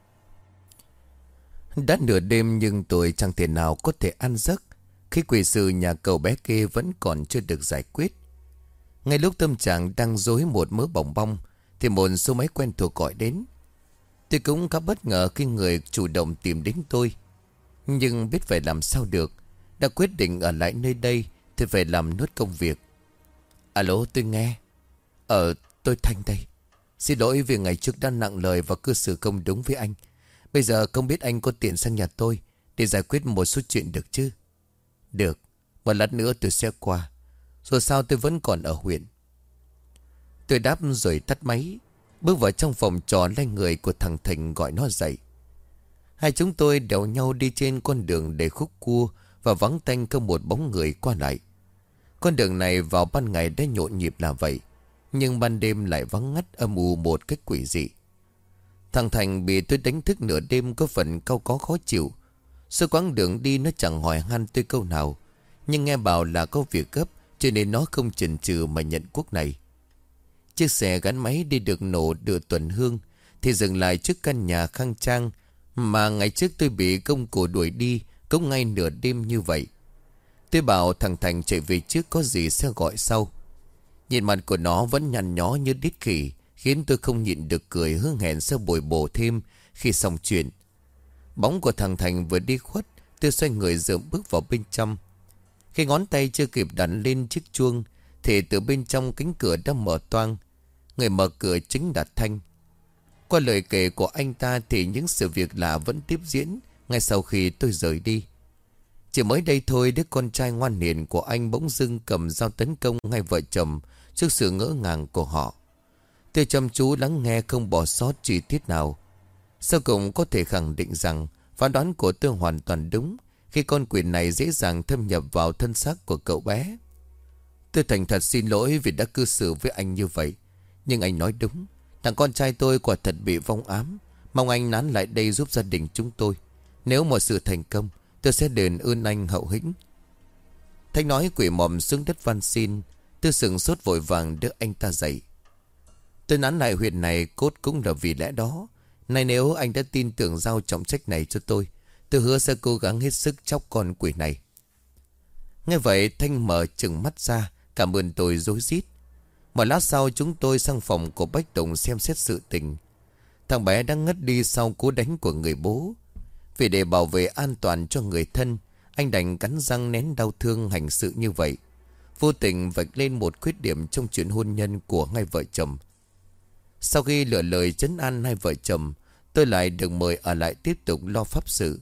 A: Đã nửa đêm nhưng tôi chẳng thể nào có thể ăn giấc khi quỷ sự nhà cậu bé kia vẫn còn chưa được giải quyết. Ngay lúc tâm trạng đang rối một mớ bòng bong thì một số máy quen thuộc gọi đến. Tôi cũng khá bất ngờ khi người chủ động tìm đến tôi, nhưng biết phải làm sao được. Đã quyết định ở lại nơi đây thì phải làm nốt công việc. Alo, tôi nghe. Ờ, tôi Thanh đây. Xin lỗi vì ngày trước đã nặng lời và cư xử không đúng với anh. Bây giờ không biết anh có tiện sang nhà tôi để giải quyết một số chuyện được chứ? Được, một lát nữa tôi sẽ qua. Rồi sao tôi vẫn còn ở huyện. Tôi đáp rồi tắt máy, bước vào trong phòng trò lấy người của thằng Thành gọi nó dậy. Hai chúng tôi đèo nhau đi trên con đường đầy khúc cua và vắng tanh không một bóng người qua lại. Con đường này vào ban ngày đã nhộn nhịp là vậy, nhưng ban đêm lại vắng ngắt âm u một cách quỷ dị. Thằng Thành bị tôi đánh thức nửa đêm có phần cau có khó chịu. Suốt quãng đường đi nó chẳng hỏi han tôi câu nào, nhưng nghe bảo là có việc gấp cho nên nó không chần chừ mà nhận cuốc này. Chiếc xe gắn máy đi được nổ đưa tuần hương thì dừng lại trước căn nhà khang trang mà ngày trước tôi bị công cụ đuổi đi cũng ngay nửa đêm như vậy. Tôi bảo thằng Thành chạy về trước, có gì sẽ gọi sau. Nhìn mặt của nó vẫn nhăn nhó như đít khỉ, khiến tôi không nhịn được cười hứa hẹn sẽ bồi bổ thêm khi xong chuyện. Bóng của thằng Thành vừa đi khuất, tôi xoay người dượm bước vào bên trong. Khi ngón tay chưa kịp đặt lên chiếc chuông thì từ bên trong cánh cửa đã mở toang. Người mở cửa chính là Thanh. Qua lời kể của anh ta thì những sự việc lạ vẫn tiếp diễn ngay sau khi tôi rời đi. Chỉ mới đây thôi, đứa con trai ngoan hiền của anh bỗng dưng cầm dao tấn công hai vợ chồng trước sự ngỡ ngàng của họ. Tôi chăm chú lắng nghe không bỏ sót chi tiết nào. Sau cùng có thể khẳng định rằng phán đoán của tôi hoàn toàn đúng khi con quỷ này dễ dàng thâm nhập vào thân xác của cậu bé. Tôi thành thật xin lỗi vì đã cư xử với anh như vậy. Nhưng anh nói đúng, thằng con trai tôi quả thật bị vong ám. Mong anh nán lại đây giúp gia đình chúng tôi. Nếu mọi sự thành công, tôi sẽ đền ơn anh hậu hĩnh. Thanh nói quỷ mòm xuống đất van xin. Tôi sừng sốt vội vàng đỡ anh ta dậy. Tôi nán lại huyện này cốt cũng là vì lẽ đó. Này, nếu anh đã tin tưởng giao trọng trách này cho tôi, tôi hứa sẽ cố gắng hết sức chóc con quỷ này. Nghe vậy Thanh mở trừng mắt ra, cảm ơn tôi rối rít. Một lát sau chúng tôi sang phòng của Bách Tùng xem xét sự tình. Thằng bé đang ngất đi sau cú đánh của người bố. Vì để bảo vệ an toàn cho người thân, anh đành cắn răng nén đau thương hành sự như vậy, vô tình vạch lên một khuyết điểm trong chuyện hôn nhân của hai vợ chồng. Sau khi lựa lời trấn an hai vợ chồng, tôi lại được mời ở lại tiếp tục lo pháp sự.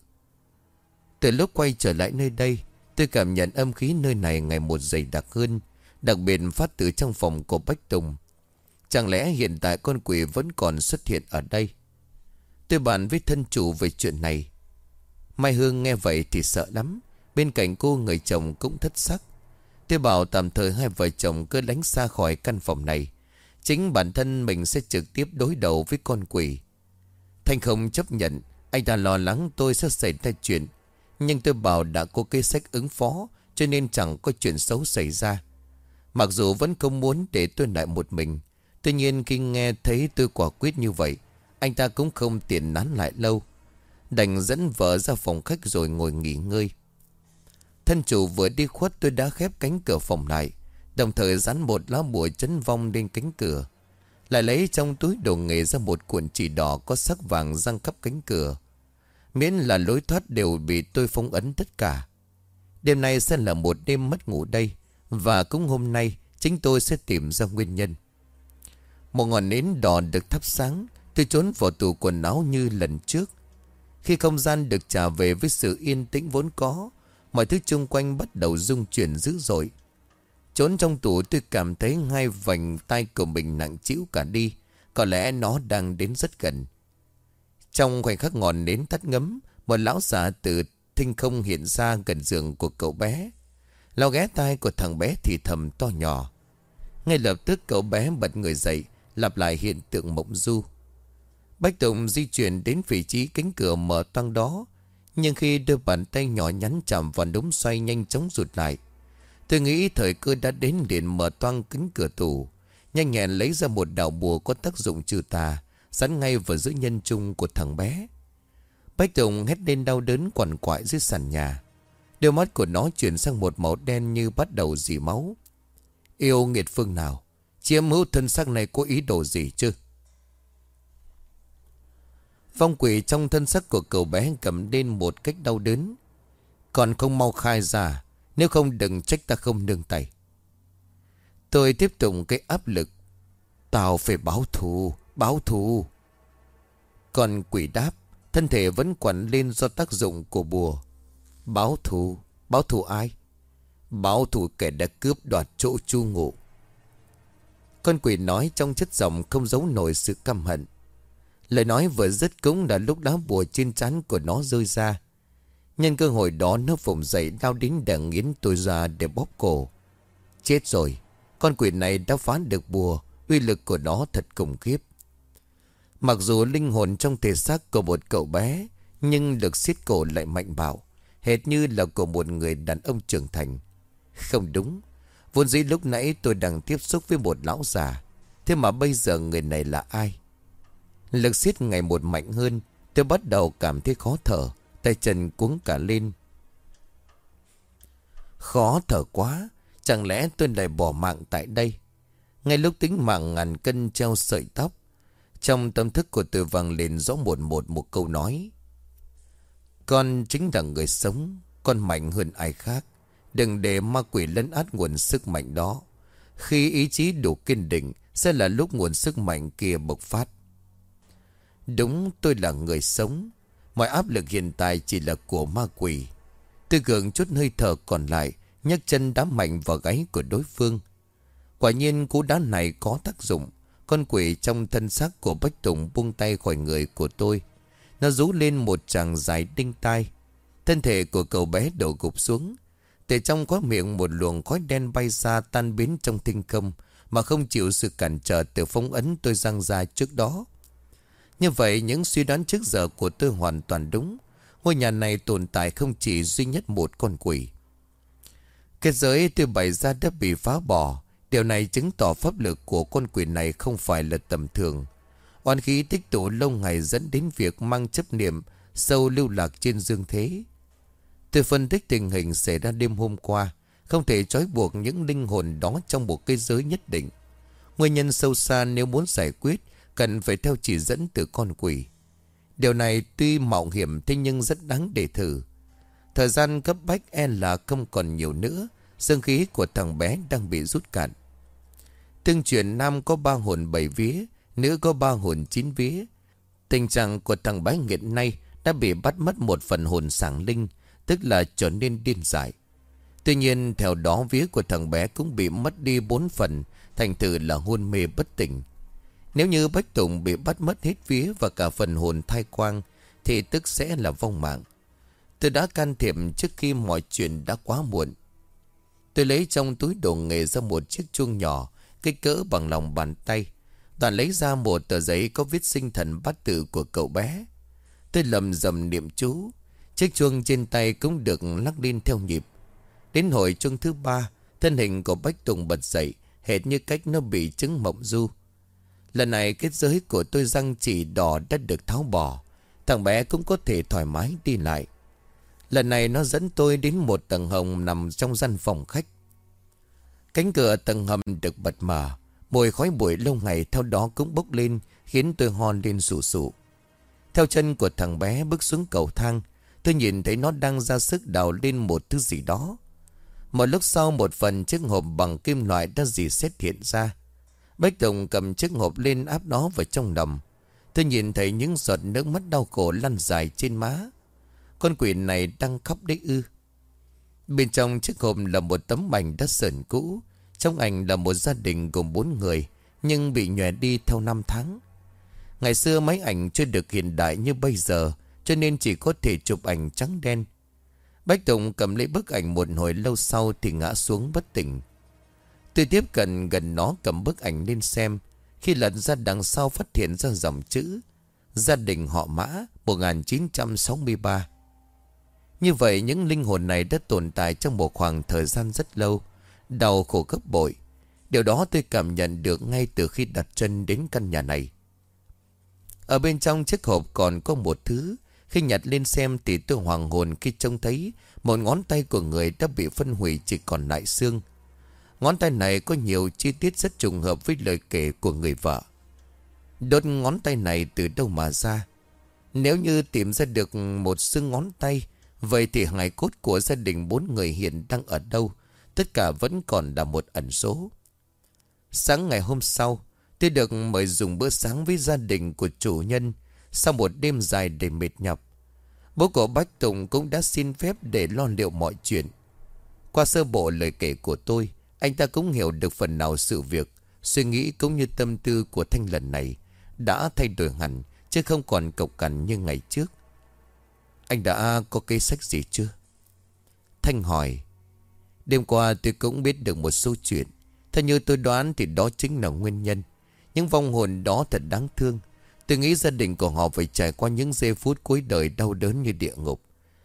A: Từ lúc quay trở lại nơi đây, tôi cảm nhận âm khí nơi này ngày một dày đặc hơn, đặc biệt phát từ trong phòng của Bách Tùng. Chẳng lẽ hiện tại con quỷ vẫn còn xuất hiện ở đây? Tôi bàn với thân chủ về chuyện này. Mai Hương nghe vậy thì sợ lắm. Bên cạnh cô người chồng cũng thất sắc. Tôi bảo tạm thời hai vợ chồng cứ lánh xa khỏi căn phòng này. Chính bản thân mình sẽ trực tiếp đối đầu với con quỷ. Thanh không chấp nhận. Anh ta lo lắng tôi sẽ xảy ra chuyện. Nhưng tôi bảo đã có kế sách ứng phó, cho nên chẳng có chuyện xấu xảy ra. Mặc dù vẫn không muốn để tôi lại một mình. Tuy nhiên khi nghe thấy tôi quả quyết như vậy, anh ta cũng không tiện nán lại lâu. Đành dẫn vợ ra phòng khách rồi ngồi nghỉ ngơi. Thân chủ vừa đi khuất, tôi đã khép cánh cửa phòng lại, đồng thời dán một lá bùa trấn vong lên cánh cửa. Lại lấy trong túi đồ nghề ra một cuộn chỉ đỏ có sắc vàng giăng khắp cánh cửa. Miễn là lối thoát đều bị tôi phong ấn tất cả. Đêm nay sẽ là một đêm mất ngủ đây. Và cũng hôm nay chính tôi sẽ tìm ra nguyên nhân. Một ngọn nến đỏ được thắp sáng. Tôi trốn vào tủ quần áo như lần trước. Khi không gian được trả về với sự yên tĩnh vốn có, mọi thứ xung quanh bắt đầu rung chuyển dữ dội. Trốn trong tủ tôi cảm thấy hai vành tay của mình nặng trĩu cả đi. Có lẽ nó đang đến rất gần. Trong khoảnh khắc ngọn nến tắt ngấm, một lão già từ thinh không hiện ra gần giường của cậu bé. Lão ghé tai của thằng bé thì thầm to nhỏ. Ngay lập tức cậu bé bật người dậy, lặp lại hiện tượng mộng du. Bách Tùng di chuyển đến vị trí cánh cửa mở toang đó. Nhưng khi đưa bàn tay nhỏ nhắn chạm vào đống xoay nhanh chóng rụt lại. Tôi nghĩ thời cơ đã đến, liền mở toang cánh cửa tủ, nhanh nhẹn lấy ra một đạo bùa có tác dụng trừ tà, dán ngay vào giữa nhân trung của thằng bé. Bách Tùng hét lên đau đớn quằn quại dưới sàn nhà. Đôi mắt của nó chuyển sang một màu đen như bắt đầu rỉ máu. Yêu nghiệt phương nào, chiếm hữu thân xác này có ý đồ gì chứ? Phong quỷ trong thân xác của cậu bé cầm lên một cách đau đớn. Còn không mau khai ra, nếu không đừng trách ta không nương tay. Tôi tiếp tục cái áp lực. Tao phải báo thù, báo thù. Còn quỷ đáp, thân thể vẫn quằn lên do tác dụng của bùa. Báo thù, báo thù ai? Báo thù kẻ đã cướp đoạt chỗ chu ngụ. Con quỷ nói trong chất giọng không giấu nổi sự căm hận. Lời nói vừa dứt cũng là lúc lá bùa trên trán của nó rơi ra. Nhân cơ hội đó nó vùng dậy lao đến để nghiến tôi ra để bóp cổ. Chết rồi, con quỷ này đã phá được bùa, uy lực của nó thật khủng khiếp. Mặc dù linh hồn trong thể xác của một cậu bé, nhưng lực siết cổ lại mạnh bạo, hệt như là của một người đàn ông trưởng thành. Không đúng, vốn dĩ lúc nãy tôi đang tiếp xúc với một lão già, thế mà bây giờ người này là ai? Lực siết ngày một mạnh hơn, tôi bắt đầu cảm thấy khó thở, tay chân cuống cả lên. Khó thở quá, chẳng lẽ tôi lại bỏ mạng tại đây? Ngay lúc tính mạng ngàn cân treo sợi tóc, trong tâm thức của tôi vang lên rõ một một một câu nói. Con chính là người sống, con mạnh hơn ai khác. Đừng để ma quỷ lấn át nguồn sức mạnh đó. Khi ý chí đủ kiên định, sẽ là lúc nguồn sức mạnh kia bộc phát. Đúng, tôi là người sống. Mọi áp lực hiện tại chỉ là của ma quỷ. Tôi gượng chút hơi thở còn lại, nhấc chân đá mạnh vào gáy của đối phương. Quả nhiên cú đá này có tác dụng. Con quỷ trong thân xác của Bách Tùng buông tay khỏi người của tôi. Nó rú lên một tràng dài đinh tai. Thân thể của cậu bé đổ gục xuống. Từ trong khóe miệng một luồng khói đen bay ra tan biến trong thinh không, mà không chịu sự cản trở từ phong ấn tôi giăng ra trước đó. Như vậy những suy đoán trước giờ của tôi hoàn toàn đúng. Ngôi nhà này tồn tại không chỉ duy nhất một con quỷ. Kết giới tôi bày ra đã bị phá bỏ. Điều này chứng tỏ pháp lực của con quỷ này không phải là tầm thường. Oán khí tích tụ lâu ngày dẫn đến việc mang chấp niệm sâu lưu lạc trên dương thế. Tôi phân tích tình hình xảy ra đêm hôm qua, không thể trói buộc những linh hồn đó trong một cái giới nhất định. Nguyên nhân sâu xa nếu muốn giải quyết cần phải theo chỉ dẫn từ con quỷ. Điều này tuy mạo hiểm thế nhưng rất đáng để thử. Thời gian cấp bách e là không còn nhiều nữa. Dương khí của thằng bé đang bị rút cạn. Tương truyền nam có ba hồn bảy vía, nữ có ba hồn chín vía. Tình trạng của thằng bé hiện nay đã bị bắt mất một phần hồn sảng linh, tức là trở nên điên dại. Tuy nhiên theo đó vía của thằng bé cũng bị mất đi bốn phần, thành thử là hôn mê bất tỉnh. Nếu như Bách Tùng bị bắt mất hết vía và cả phần hồn thai quang, thì tức sẽ là vong mạng. Tôi đã can thiệp trước khi mọi chuyện đã quá muộn. Tôi lấy trong túi đồ nghề ra một chiếc chuông nhỏ, kích cỡ bằng lòng bàn tay. Toàn lấy ra một tờ giấy có viết sinh thần bát tự của cậu bé. Tôi lầm rầm niệm chú. Chiếc chuông trên tay cũng được lắc lên theo nhịp. Đến hồi chuông thứ ba, thân hình của Bách Tùng bật dậy, hệt như cách nó bị chứng mộng du. Lần này kết giới của tôi răng chỉ đỏ đã được tháo bỏ. Thằng bé cũng có thể thoải mái đi lại. Lần này nó dẫn tôi đến một tầng hầm nằm trong gian phòng khách. Cánh cửa tầng hầm được bật mở. Mùi khói bụi lâu ngày theo đó cũng bốc lên, khiến tôi ho lên sù sụ. Theo chân của thằng bé bước xuống cầu thang, tôi nhìn thấy nó đang ra sức đào lên một thứ gì đó. Một lúc sau, một phần chiếc hộp bằng kim loại đã dì xét hiện ra. Bách Tùng cầm chiếc hộp lên áp nó vào trong đầm. Tôi nhìn thấy những giọt nước mắt đau khổ lăn dài trên má. Con quỷ này đang khóc đấy ư? Bên trong chiếc hộp là một tấm ảnh đất sờn cũ. Trong ảnh là một gia đình gồm bốn người, nhưng bị nhòe đi theo năm tháng. Ngày xưa máy ảnh chưa được hiện đại như bây giờ, cho nên chỉ có thể chụp ảnh trắng đen. Bách Tùng cầm lấy bức ảnh một hồi lâu sau thì ngã xuống bất tỉnh. Tôi tiếp cận gần nó cầm bức ảnh lên xem. Khi lật ra đằng sau phát hiện ra dòng chữ gia đình họ Mã một nghìn chín trăm sáu mươi ba. Như vậy những linh hồn này đã tồn tại trong một khoảng thời gian rất lâu, đau khổ gấp bội. Điều đó tôi cảm nhận được ngay từ khi đặt chân đến căn nhà này. Ở bên trong chiếc hộp còn có một thứ. Khi nhặt lên xem thì tôi hoàng hồn khi trông thấy một ngón tay của người đã bị phân hủy, chỉ còn lại xương. Ngón tay này có nhiều chi tiết rất trùng hợp với lời kể của người vợ. Đốt ngón tay này từ đâu mà ra? Nếu như tìm ra được một xương ngón tay, vậy thì hài cốt của gia đình bốn người hiện đang ở đâu? Tất cả vẫn còn là một ẩn số. Sáng ngày hôm sau, tôi được mời dùng bữa sáng với gia đình của chủ nhân. Sau một đêm dài đầy mệt nhọc, bố của Bách Tùng cũng đã xin phép để lo liệu mọi chuyện. Qua sơ bộ lời kể của tôi, anh ta cũng hiểu được phần nào sự việc. Suy nghĩ cũng như tâm tư của Thanh lần này đã thay đổi hẳn, chứ không còn cộc cằn như ngày trước. Anh đã có kế sách gì chưa? Thanh hỏi. Đêm qua tôi cũng biết được một số chuyện. Theo như tôi đoán thì đó chính là nguyên nhân. Những vong hồn đó thật đáng thương. Tôi nghĩ gia đình của họ phải trải qua những giây phút cuối đời đau đớn như địa ngục.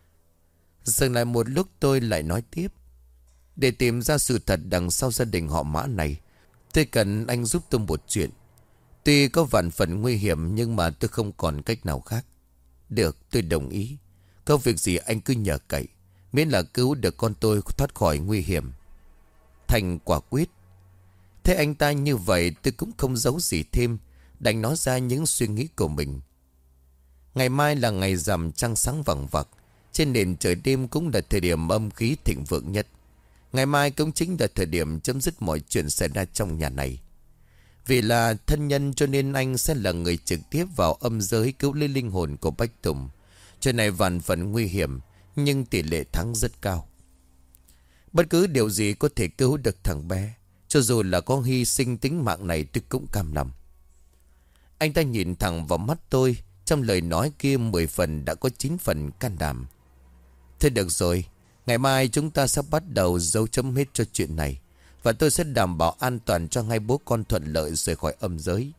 A: Dừng lại một lúc tôi lại nói tiếp. Để tìm ra sự thật đằng sau gia đình họ Mã này, tôi cần anh giúp tôi một chuyện. Tuy có vạn phần nguy hiểm nhưng mà tôi không còn cách nào khác. Được, tôi đồng ý. Có việc gì anh cứ nhờ cậy, miễn là cứu được con tôi thoát khỏi nguy hiểm. Thành quả quyết. Thế anh ta như vậy tôi cũng không giấu gì thêm, đành nói ra những suy nghĩ của mình. Ngày mai là ngày rằm trăng sáng vằng vặc. Trên nền trời đêm cũng là thời điểm âm khí thịnh vượng nhất. Ngày mai cũng chính là thời điểm chấm dứt mọi chuyện xảy ra trong nhà này. Vì là thân nhân cho nên anh sẽ là người trực tiếp vào âm giới cứu lấy linh hồn của Bách Tùng. Chuyện này vạn phần nguy hiểm, nhưng tỷ lệ thắng rất cao. Bất cứ điều gì có thể cứu được thằng bé, cho dù là có hy sinh tính mạng này tôi cũng cam lòng. Anh ta nhìn thẳng vào mắt tôi. Trong lời nói kia mười phần đã có chín phần can đảm. Thế được rồi, ngày mai chúng ta sẽ bắt đầu dấu chấm hết cho chuyện này. Và tôi sẽ đảm bảo an toàn cho hai bố con thuận lợi rời khỏi âm giới.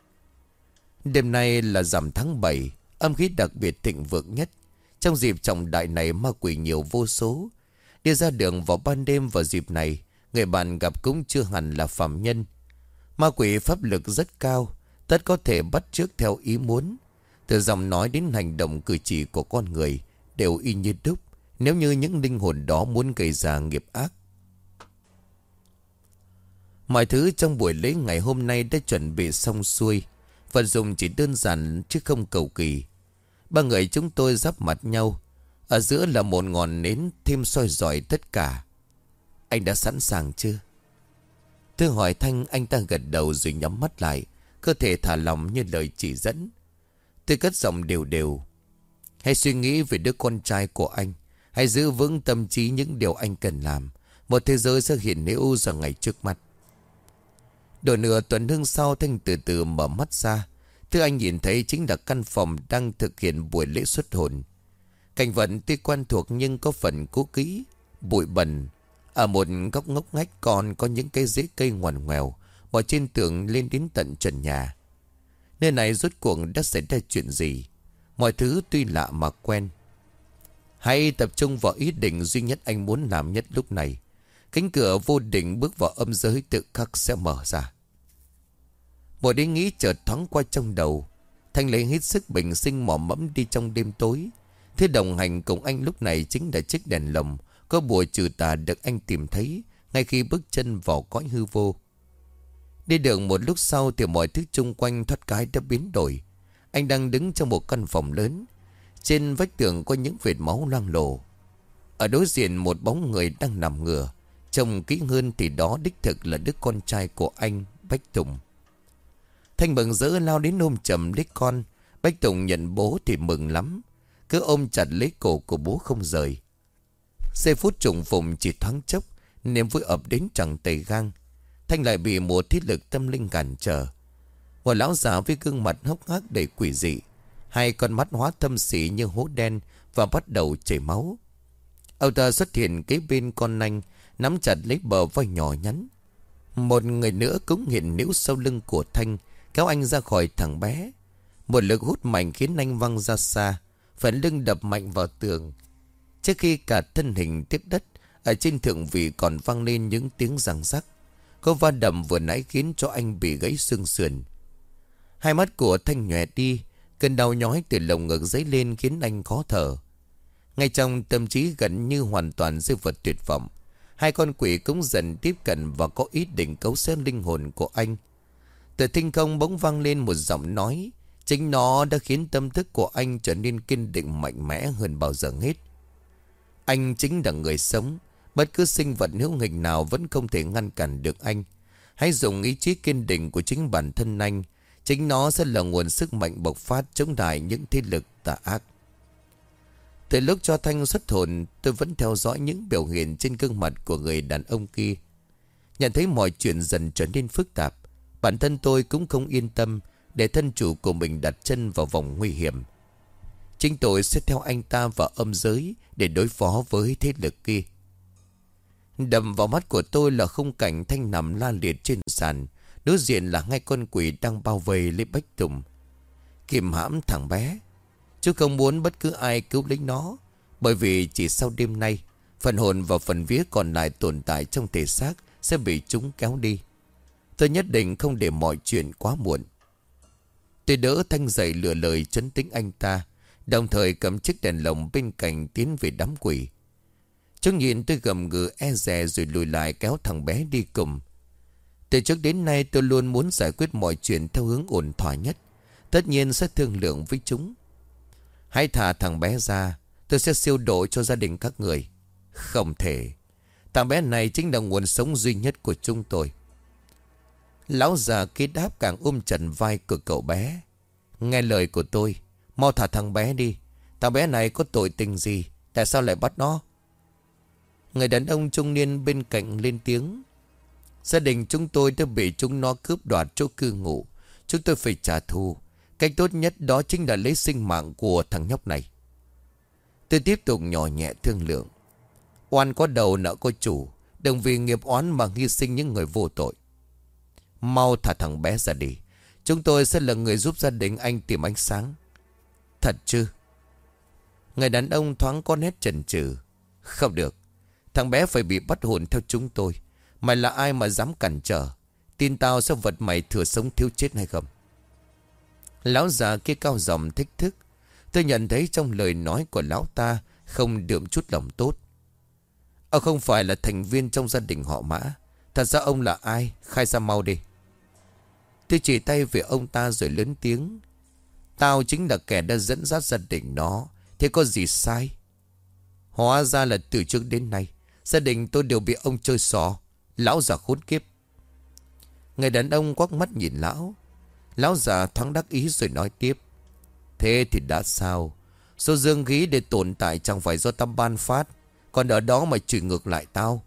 A: Đêm nay là rằm tháng bảy, âm khí đặc biệt thịnh vượng nhất. Trong dịp trọng đại này ma quỷ nhiều vô số. Đi ra đường vào ban đêm vào dịp này, người bạn gặp cũng chưa hẳn là phàm nhân. Ma quỷ pháp lực rất cao, tất có thể bắt chước theo ý muốn. Từ giọng nói đến hành động cử chỉ của con người đều y như đúc, nếu như những linh hồn đó muốn gây ra nghiệp ác. Mọi thứ trong buổi lễ ngày hôm nay đã chuẩn bị xong xuôi. Vật dụng chỉ đơn giản chứ không cầu kỳ. Ba người chúng tôi giáp mặt nhau. Ở giữa là một ngọn nến thêm soi rọi tất cả. Anh đã sẵn sàng chưa? Tôi hỏi Thanh, anh ta gật đầu rồi nhắm mắt lại, cơ thể thả lỏng như lời chỉ dẫn. Tôi cất giọng đều đều. Hãy suy nghĩ về đứa con trai của anh. Hãy giữ vững tâm trí những điều anh cần làm. Một thế giới sẽ hiện hữu ra ngày trước mắt. Đổ nửa tuần hương sau, Thanh từ từ mở mắt ra. Thứ anh nhìn thấy chính là căn phòng đang thực hiện buổi lễ xuất hồn. Cảnh vật tuy quen thuộc nhưng có phần cũ kỹ, bụi bẩn. Ở một góc ngóc ngách còn có những cái rễ cây ngoằn ngoèo bò trên tường lên đến tận trần nhà. Nơi này rốt cuộc đã xảy ra chuyện gì? Mọi thứ tuy lạ mà quen. Hãy tập trung vào ý định duy nhất anh muốn làm nhất lúc này. Cánh cửa vô định bước vào âm giới tự khắc sẽ mở ra. Một ý nghĩ chợt thoáng qua trong đầu. Thanh lấy hết sức bình sinh mò mẫm đi trong đêm tối. Thế đồng hành cùng anh lúc này chính là chiếc đèn lồng có bùa trừ tà được anh tìm thấy ngay khi bước chân vào cõi hư vô. Đi đường một lúc sau thì mọi thứ chung quanh thoát cái đã biến đổi. Anh đang đứng trong một căn phòng lớn. Trên vách tường có những vệt máu loang lổ. Ở đối diện một bóng người đang nằm ngửa. Trông kỹ hơn thì đó đích thực là đứa con trai của anh, Bách Tùng. Thanh mừng rỡ lao đến ôm chầm lấy con. Bách Tùng nhận bố thì mừng lắm, cứ ôm chặt lấy cổ của bố không rời. Giây phút trùng phùng chỉ thoáng chốc, niềm vui ập đến chẳng tầy gang. Thanh lại bị một thiết lực tâm linh cản trở. Một lão già với gương mặt hốc hác đầy quỷ dị, hai con mắt hóa thâm xỉ như hố đen và bắt đầu chảy máu. Ông ta xuất hiện kế bên con nanh, nắm chặt lấy bờ vai nhỏ nhắn. Một người nữa cũng hiện níu sau lưng của Thanh, kéo anh ra khỏi thằng bé. Một lực hút mạnh khiến anh văng ra xa, phần lưng đập mạnh vào tường. Trước khi cả thân hình tiếp đất, ở trên thượng vị còn vang lên những tiếng răng rắc. Câu va đập vừa nãy khiến cho anh bị gãy xương sườn. Hai mắt của Thanh nhòe đi, cơn đau nhói từ lồng ngực dấy lên khiến anh khó thở. Ngay trong tâm trí gần như hoàn toàn rơi vào tuyệt vọng, hai con quỷ cũng dần tiếp cận và có ý định cấu xé linh hồn của anh. Từ thinh không bỗng vang lên một giọng nói. Chính nó đã khiến tâm thức của anh trở nên kiên định mạnh mẽ hơn bao giờ hết. Anh chính là người sống. Bất cứ sinh vật hữu hình nào vẫn không thể ngăn cản được anh. Hãy dùng ý chí kiên định của chính bản thân anh. Chính nó sẽ là nguồn sức mạnh bộc phát chống lại những thế lực tà ác. Từ lúc cho Thanh xuất hồn, tôi vẫn theo dõi những biểu hiện trên gương mặt của người đàn ông kia. Nhận thấy mọi chuyện dần trở nên phức tạp, bản thân tôi cũng không yên tâm để thân chủ của mình đặt chân vào vòng nguy hiểm. Chính tôi sẽ theo anh ta vào âm giới để đối phó với thế lực kia. Đầm vào mắt của tôi là khung cảnh Thanh nằm la liệt trên sàn, đối diện là hai con quỷ đang bao vây lấy Bách Tùng, kìm hãm thằng bé. Chứ không muốn bất cứ ai cứu lấy nó, bởi vì chỉ sau đêm nay, phần hồn và phần vía còn lại tồn tại trong thể xác sẽ bị chúng kéo đi. Tôi nhất định không để mọi chuyện quá muộn. Tôi đỡ Thanh dậy lừa lời trấn tĩnh anh ta, đồng thời cầm chiếc đèn lồng bên cạnh tiến về đám quỷ. Chúng nhìn tôi gầm gừ e dè rồi lùi lại kéo thằng bé đi cùng. Từ trước đến nay tôi luôn muốn giải quyết mọi chuyện theo hướng ổn thỏa nhất. Tất nhiên sẽ thương lượng với chúng. Hãy thả thằng bé ra, tôi sẽ siêu độ cho gia đình các người. Không thể. Thằng bé này chính là nguồn sống duy nhất của chúng tôi. Lão già kia đáp càng ôm chặt vai của cậu bé. Nghe lời của tôi, mau thả thằng bé đi. Thằng bé này có tội tình gì, tại sao lại bắt nó? Người đàn ông trung niên bên cạnh lên tiếng. Gia đình chúng tôi đã bị chúng nó cướp đoạt chỗ cư ngụ. Chúng tôi phải trả thù. Cách tốt nhất đó chính là lấy sinh mạng của thằng nhóc này. Tôi tiếp tục nhỏ nhẹ thương lượng. Oan có đầu nợ có chủ. Đừng vì nghiệp oán mà hy sinh những người vô tội. Mau thả thằng bé ra đi. Chúng tôi sẽ là người giúp gia đình anh tìm ánh sáng. Thật chứ? Người đàn ông thoáng có nét chần chừ. Không được. Thằng bé phải bị bắt hồn theo chúng tôi. Mày là ai mà dám cản trở? Tin tao sẽ vật mày thừa sống thiếu chết hay không? Lão già kia cao giọng thách thức. Tôi nhận thấy trong lời nói của lão ta không đượm chút lòng tốt. Ông không phải là thành viên trong gia đình họ Mã. Thật ra ông là ai? Khai ra mau đi. Tôi chỉ tay về ông ta rồi lớn tiếng. Tao chính là kẻ đã dẫn dắt gia đình nó. Thế có gì sai? Hóa ra là từ trước đến nay gia đình tôi đều bị ông chơi xỏ. Lão già khốn kiếp. Người đàn ông quắc mắt nhìn lão. Lão già thoáng đắc ý rồi nói tiếp. Thế thì đã sao? Số dương khí để tồn tại chẳng phải do tao ban phát. Còn ở đó mà chửi ngược lại tao.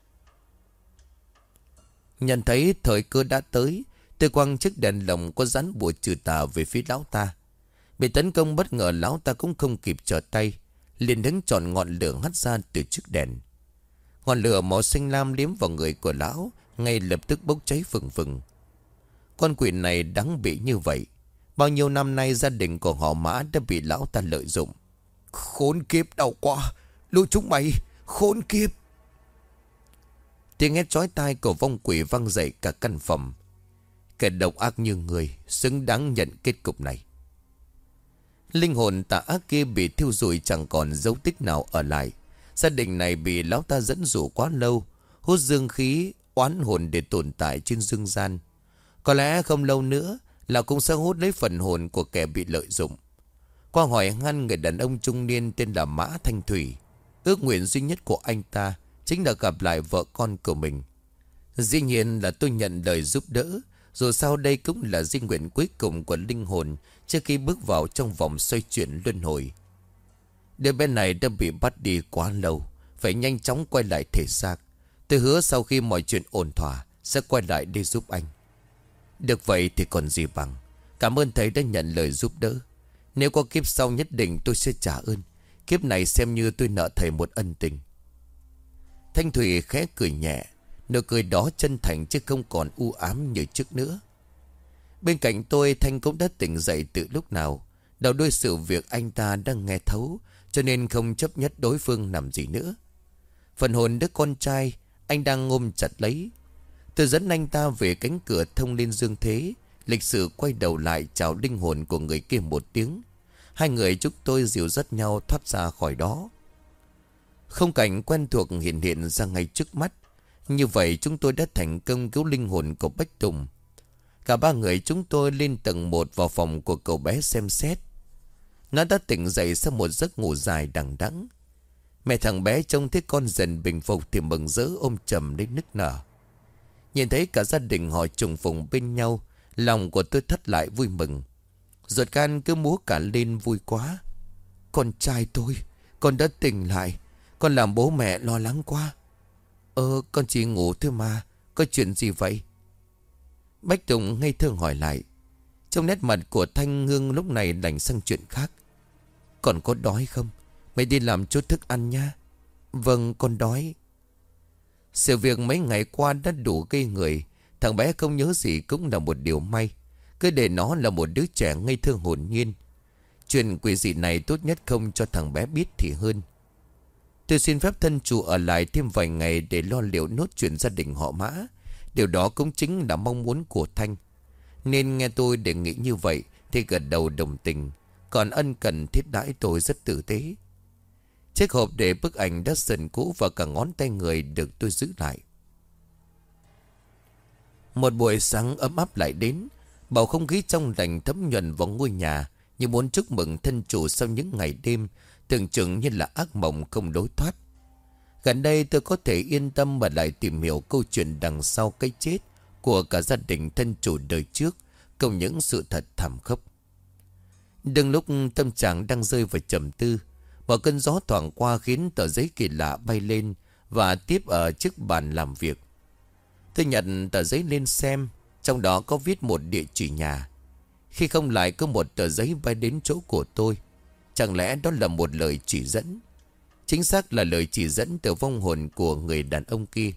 A: Nhận thấy thời cơ đã tới, tôi quăng chiếc đèn lồng có dán bùa trừ tà về phía lão ta. Bị tấn công bất ngờ, lão ta cũng không kịp trở tay, liền đứng tròn ngọn lửa hắt ra từ chiếc đèn. Ngọn lửa màu xanh lam liếm vào người của lão, ngay lập tức bốc cháy phừng phừng. Con quỷ này đáng bị như vậy. Bao nhiêu năm nay gia đình của họ Mã đã bị lão ta lợi dụng. Khốn kiếp, đau quá. Lũ chúng mày, khốn kiếp. Tiếng hét chói tai của vong quỷ vang dậy cả căn phòng. Kẻ độc ác như người xứng đáng nhận kết cục này. Linh hồn tà ác kia bị thiêu rụi chẳng còn dấu tích nào ở lại. Gia đình này bị lão ta dẫn dụ quá lâu, hút dương khí oán hồn để tồn tại trên dương gian. Có lẽ không lâu nữa lão cũng sẽ hút lấy phần hồn của kẻ bị lợi dụng. Qua hỏi han người đàn ông trung niên tên là Mã Thanh Thủy, ước nguyện duy nhất của anh ta chính là gặp lại vợ con của mình. Dĩ nhiên là tôi nhận lời giúp đỡ, dù sao đây cũng là di nguyện cuối cùng của linh hồn trước khi bước vào trong vòng xoay chuyển luân hồi. Đứa bé này đã bị bắt đi quá lâu, phải nhanh chóng quay lại thể xác. Tôi hứa sau khi mọi chuyện ổn thỏa sẽ quay lại để giúp anh. Được vậy thì còn gì bằng. Cảm ơn thầy đã nhận lời giúp đỡ. Nếu có kiếp sau nhất định tôi sẽ trả ơn. Kiếp này xem như tôi nợ thầy một ân tình. Thanh Thủy khẽ cười nhẹ, nụ cười đó chân thành chứ không còn u ám như trước nữa. Bên cạnh tôi, Thanh cũng đã tỉnh dậy từ lúc nào. Đầu đuôi sự việc anh ta đang nghe thấu, cho nên không chấp nhất đối phương làm gì nữa. Phần hồn đứa con trai anh đang ôm chặt lấy. Tôi dẫn anh ta về cánh cửa thông lên dương thế. Lịch sự quay đầu lại chào linh hồn của người kia một tiếng. Hai người chúng tôi dìu dắt nhau thoát ra khỏi đó. Không cảnh quen thuộc hiện hiện ra ngay trước mắt. Như vậy chúng tôi đã thành công cứu linh hồn của Bách Tùng. Cả ba người chúng tôi lên tầng một vào phòng của cậu bé xem xét. Nó đã tỉnh dậy sau một giấc ngủ dài đằng đẵng. Mẹ thằng bé trông thấy con dần bình phục thì mừng rỡ ôm chầm lên nức nở. Nhìn thấy cả gia đình họ trùng phùng bên nhau, lòng của tôi thắt lại vui mừng. Ruột gan cứ múa cả lên vui quá. Con trai tôi, con đã tỉnh lại. Con làm bố mẹ lo lắng quá. Ờ, con chỉ ngủ thôi mà. Có chuyện gì vậy? Bách Tùng ngây thơ hỏi lại. Trong nét mặt của Thanh Hương lúc này lành sang chuyện khác. Còn có đói không? Mày đi làm chút thức ăn nha. Vâng, con đói. Sự việc mấy ngày qua đã đủ gây người. Thằng bé không nhớ gì cũng là một điều may. Cứ để nó là một đứa trẻ ngây thơ hồn nhiên. Chuyện quỷ dị này tốt nhất không cho thằng bé biết thì hơn. Tôi xin phép thân chủ ở lại thêm vài ngày để lo liệu nốt chuyện gia đình họ Mã. Điều đó cũng chính là mong muốn của Thanh. Nên nghe tôi đề nghị như vậy thì gật đầu đồng tình. Còn ân cần thiết đãi tôi rất tử tế. Chiếc hộp để bức ảnh đã sần cũ và cả ngón tay người được tôi giữ lại. Một buổi sáng ấm áp lại đến. Bầu không khí trong lành thấm nhuần vào ngôi nhà, như muốn chúc mừng thân chủ sau những ngày đêm tưởng chừng như là ác mộng không lối thoát. Gần đây tôi có thể yên tâm mà lại tìm hiểu câu chuyện đằng sau cái chết của cả gia đình thân chủ đời trước, cùng những sự thật thảm khốc. Đừng lúc tâm trạng đang rơi vào trầm tư, một cơn gió thoảng qua khiến tờ giấy kỳ lạ bay lên và tiếp ở trước bàn làm việc. Tôi nhận tờ giấy lên xem, trong đó có viết một địa chỉ nhà. Khi không lại có một tờ giấy bay đến chỗ của tôi. Chẳng lẽ đó là một lời chỉ dẫn? Chính xác là lời chỉ dẫn từ vong hồn của người đàn ông kia.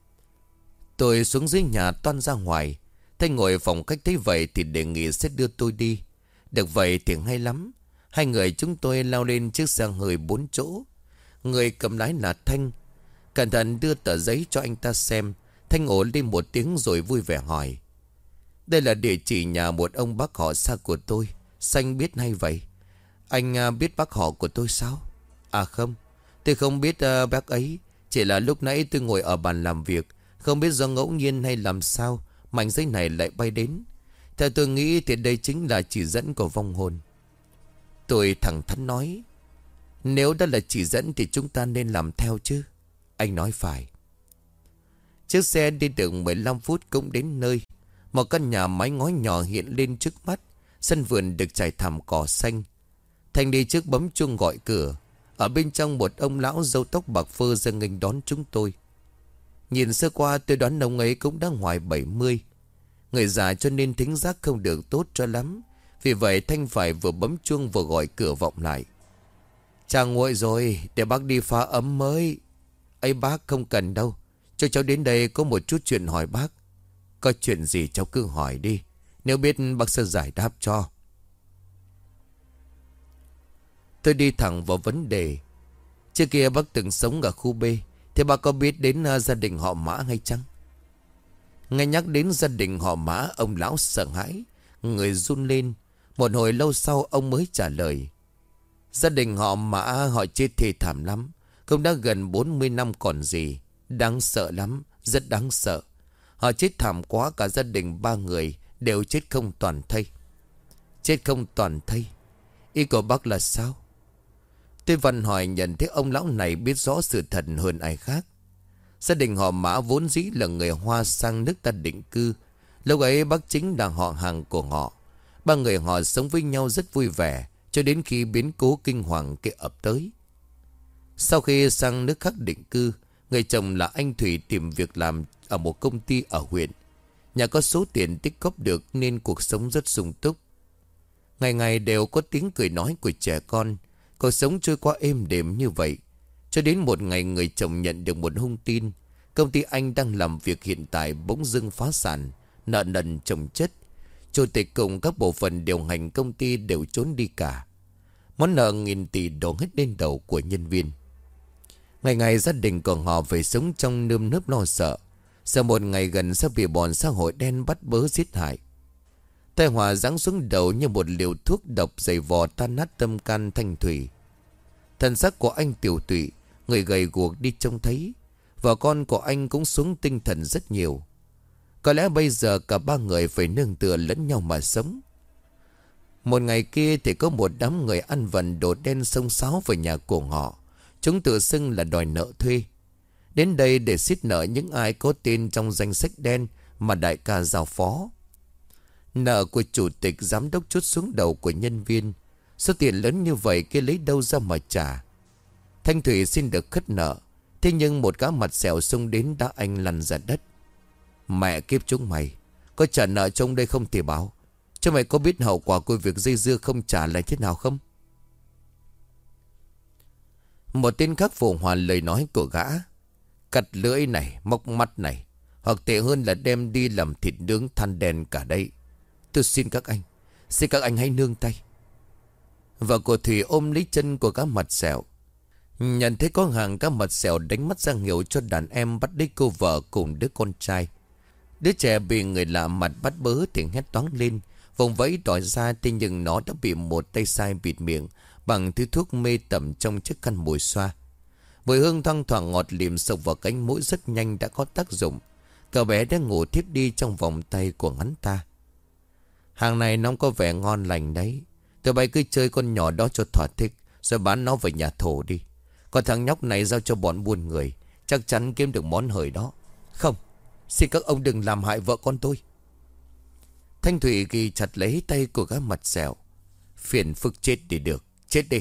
A: Tôi xuống dưới nhà toan ra ngoài. Thanh ngồi phòng khách thấy vậy thì đề nghị sẽ đưa tôi đi. Được vậy thì hay lắm. Hai người chúng tôi lao lên chiếc xe hơi bốn chỗ. Người cầm lái là Thanh. Cẩn thận đưa tờ giấy cho anh ta xem. Thanh ổ lên một tiếng rồi vui vẻ hỏi. Đây là địa chỉ nhà một ông bác họ xa của tôi. Xanh biết hay vậy? Anh à, biết bác họ của tôi sao? À không, tôi không biết uh, bác ấy. Chỉ là lúc nãy tôi ngồi ở bàn làm việc. Không biết do ngẫu nhiên hay làm sao mảnh giấy này lại bay đến. Theo tôi nghĩ thì đây chính là chỉ dẫn của vong hồn. Tôi thẳng thắn nói. Nếu đó là chỉ dẫn thì chúng ta nên làm theo chứ. Anh nói phải. Chiếc xe đi được mười lăm phút cũng đến nơi. Một căn nhà mái ngói nhỏ hiện lên trước mắt. Sân vườn được trải thảm cỏ xanh. Thành đi trước bấm chuông gọi cửa. Ở bên trong một ông lão râu tóc bạc phơ ra nghênh đón chúng tôi. Nhìn sơ qua tôi đoán ông ấy cũng đã ngoài bảy mươi. Người già cho nên thính giác không được tốt cho lắm. Vì vậy Thanh phải vừa bấm chuông vừa gọi cửa vọng lại. Chàng nguội rồi, để bác đi pha ấm mới. Ấy bác không cần đâu. Cho cháu đến đây có một chút chuyện hỏi bác. Có chuyện gì cháu cứ hỏi đi. Nếu biết bác sẽ giải đáp cho. Tôi đi thẳng vào vấn đề. Trước kia bác từng sống ở khu B. Thế bác có biết đến uh, gia đình họ Mã hay chăng? Nghe nhắc đến gia đình họ Mã, ông lão sợ hãi. Người run lên. Một hồi lâu sau ông mới trả lời. Gia đình họ Mã họ chết thê thảm lắm. Cũng đã gần bốn mươi năm còn gì. Đáng sợ lắm, rất đáng sợ. Họ chết thảm quá, cả gia đình ba người đều chết không toàn thây. Chết không toàn thây? Ý của bác là sao? Tôi Văn hỏi, nhận thấy ông lão này biết rõ sự thật hơn ai khác. Gia đình họ Mã vốn dĩ là người Hoa sang nước ta định cư. Lúc ấy bác chính là họ hàng của họ. Ba người họ sống với nhau rất vui vẻ cho đến khi biến cố kinh hoàng kia ập tới. Sau khi sang nước khác định cư, người chồng là anh Thủy tìm việc làm ở một công ty ở huyện. Nhà có số tiền tích góp được nên cuộc sống rất sung túc. Ngày ngày đều có tiếng cười nói của trẻ con. Cuộc sống trôi qua êm đềm như vậy. Cho đến một ngày người chồng nhận được một thông tin. Công ty anh đang làm việc hiện tại bỗng dưng phá sản, nợ nần chồng chất. Chủ tịch cùng các bộ phận điều hành công ty đều trốn đi cả. Món nợ nghìn tỷ đổ hết lên đầu của nhân viên. Ngày ngày gia đình của họ phải sống trong nơm nớp lo sợ. Sợ một ngày gần sẽ bị bọn xã hội đen bắt bớ giết hại. Tai họa giáng xuống đầu như một liều thuốc độc dày vò tan nát tâm can Thanh Thủy. Thần sắc của anh tiểu tụy, người gầy guộc đi trông thấy. Vợ con của anh cũng xuống tinh thần rất nhiều. Có lẽ bây giờ cả ba người phải nương tựa lẫn nhau mà sống. Một ngày kia thì có một đám người ăn vần đồ đen xông xáo vào nhà của họ. Chúng tự xưng là đòi nợ thuê. Đến đây để xiết nợ những ai có tên trong danh sách đen mà đại ca giao phó. Nợ của chủ tịch giám đốc trút xuống đầu của nhân viên. Số tiền lớn như vậy kia lấy đâu ra mà trả. Thanh Thủy xin được khất nợ. Thế nhưng một gã mặt xẻo xông đến đá anh lăn ra đất. Mẹ kiếp chúng mày, có trả nợ trong đây không thì báo. Cho mày có biết hậu quả của việc dây dưa không trả là thế nào không? Một tên khác phụ hòa lời nói của gã. Cắt lưỡi này, móc mắt này, hoặc tệ hơn là đem đi làm thịt nướng than đen cả đây. Tôi xin các anh, xin các anh hãy nương tay. Vợ của Thủy ôm lấy chân của gã mặt sẹo. Nhận thấy có hàng gã mặt sẹo đánh mắt ra hiệu cho đàn em bắt lấy cô vợ cùng đứa con trai. Đứa trẻ bị người lạ mặt bắt bớ thì hét toáng lên, vùng vẫy đòi ra, thế nhưng nó đã bị một tay sai bịt miệng bằng thứ thuốc mê tẩm trong chiếc khăn mùi xoa. Mùi hương thoang thoảng ngọt lịm sộc vào cánh mũi rất nhanh đã có tác dụng. Cậu bé đã ngủ thiếp đi trong vòng tay của hắn ta. Hàng này nó có vẻ ngon lành đấy. Tụi bay cứ chơi con nhỏ đó cho thỏa thích, rồi bán nó về nhà thổ đi. Còn thằng nhóc này giao cho bọn buôn người, chắc chắn kiếm được món hời đó. Không, xin các ông đừng làm hại vợ con tôi. Thanh Thủy ghi chặt lấy tay của gã mặt sẹo. Phiền phức chết đi được, chết đi.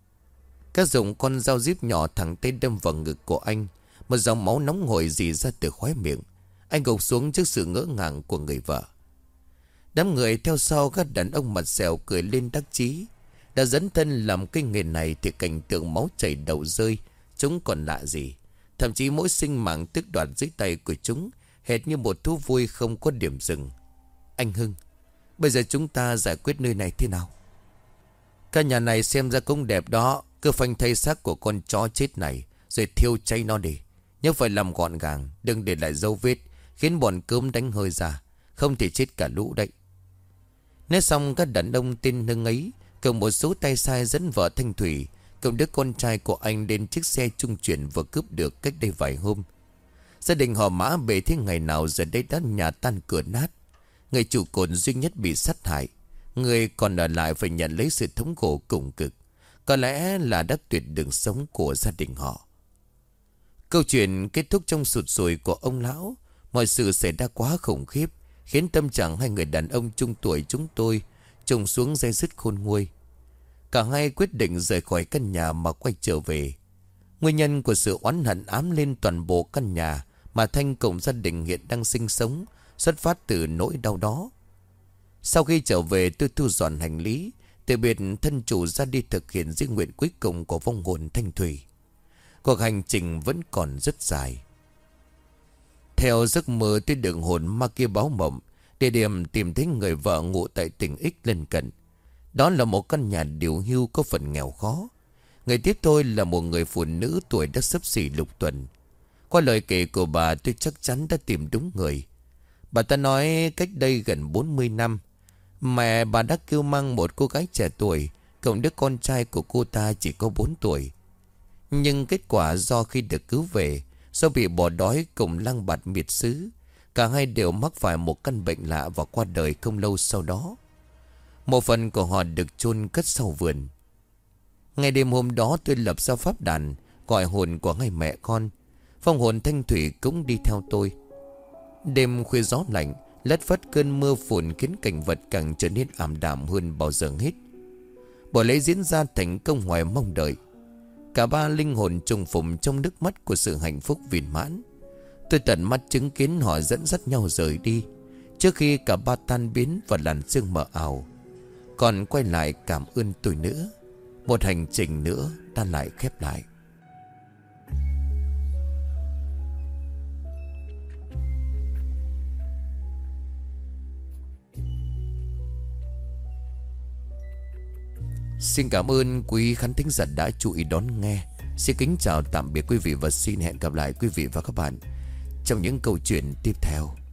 A: Các dùng con dao díp nhỏ thẳng tay đâm vào ngực của anh. Một dòng máu nóng hổi rỉ ra từ khóe miệng. Anh gục xuống trước sự ngỡ ngàng của người vợ. Đám người theo sau các đàn ông mặt sẹo cười lên đắc chí. Đã dấn thân làm cái nghề này thì cảnh tượng máu chảy đầu rơi chúng còn lạ gì. Thậm chí mỗi sinh mạng tước đoạt dưới tay của chúng hệt như một thú vui không có điểm dừng. Anh Hưng, bây giờ chúng ta giải quyết nơi này thế nào? Căn nhà này xem ra cũng đẹp đó. Cứ phanh thây xác của con chó chết này rồi thiêu cháy nó đi. Nhưng phải làm gọn gàng, đừng để lại dấu vết khiến bọn cướm đánh hơi ra, không thể chết cả lũ đấy. Nói xong các đàn ông tên Hưng ấy cùng một số tay sai dẫn vợ Thanh Thủy cùng đứa con trai của anh đến chiếc xe trung chuyển vừa cướp được cách đây vài hôm. Gia đình họ Mã bề thế ngày nào giờ đây đã nhà tan cửa nát. Người chủ cột duy nhất bị sát hại, người còn ở lại phải nhận lấy sự thống khổ cùng cực. Có lẽ là đã tuyệt đường sống của gia đình họ. Câu chuyện kết thúc trong sụt sùi của ông lão. Mọi sự xảy ra quá khủng khiếp, khiến tâm trạng hai người đàn ông trung tuổi chúng tôi trùng xuống dây dứt khôn nguôi. Cả hai quyết định rời khỏi căn nhà mà quay trở về. Nguyên nhân của sự oán hận ám lên toàn bộ căn nhà mà Thanh cùng gia đình hiện đang sinh sống xuất phát từ nỗi đau đó. Sau khi trở về, tôi thu dọn hành lý, từ biệt thân chủ ra đi thực hiện di nguyện cuối cùng của vong hồn Thanh Thủy. Cuộc hành trình vẫn còn rất dài. Theo giấc mơ, tôi được hồn ma kia báo mộng, địa điểm tìm thấy người vợ ngụ tại tỉnh X lân cận. Đó là một căn nhà điều hưu có phần nghèo khó. Người tiếp tôi là một người phụ nữ tuổi đã xấp xỉ lục tuần. Qua lời kể của bà, tôi chắc chắn đã tìm đúng người. Bà ta nói cách đây gần bốn mươi năm, Mẹ bà đã kêu mang một cô gái trẻ tuổi, cộng đứa con trai của cô ta chỉ có bốn tuổi. Nhưng kết quả do khi được cứu về, do bị bỏ đói cùng lang bạt miệt xứ, cả hai đều mắc phải một căn bệnh lạ và qua đời không lâu sau đó. Một phần của họ được chôn cất sau vườn. Ngày đêm hôm đó tôi lập ra pháp đàn, gọi hồn của hai mẹ con. Phong hồn Thanh Thủy cũng đi theo tôi. Đêm khuya gió lạnh, lất phất cơn mưa phùn khiến cảnh vật càng trở nên ảm đạm hơn bao giờ hết. Buổi lễ diễn ra thành công ngoài mong đợi. Cả ba linh hồn trùng phùng trong nước mắt của sự hạnh phúc viên mãn. Tôi tận mắt chứng kiến họ dẫn dắt nhau rời đi, trước khi cả ba tan biến vào làn sương mờ ảo. Còn quay lại cảm ơn tôi nữa. Một hành trình nữa ta lại khép lại. Xin cảm ơn quý khán thính giả đã chú ý đón nghe. Xin kính chào tạm biệt quý vị và xin hẹn gặp lại quý vị và các bạn trong những câu chuyện tiếp theo.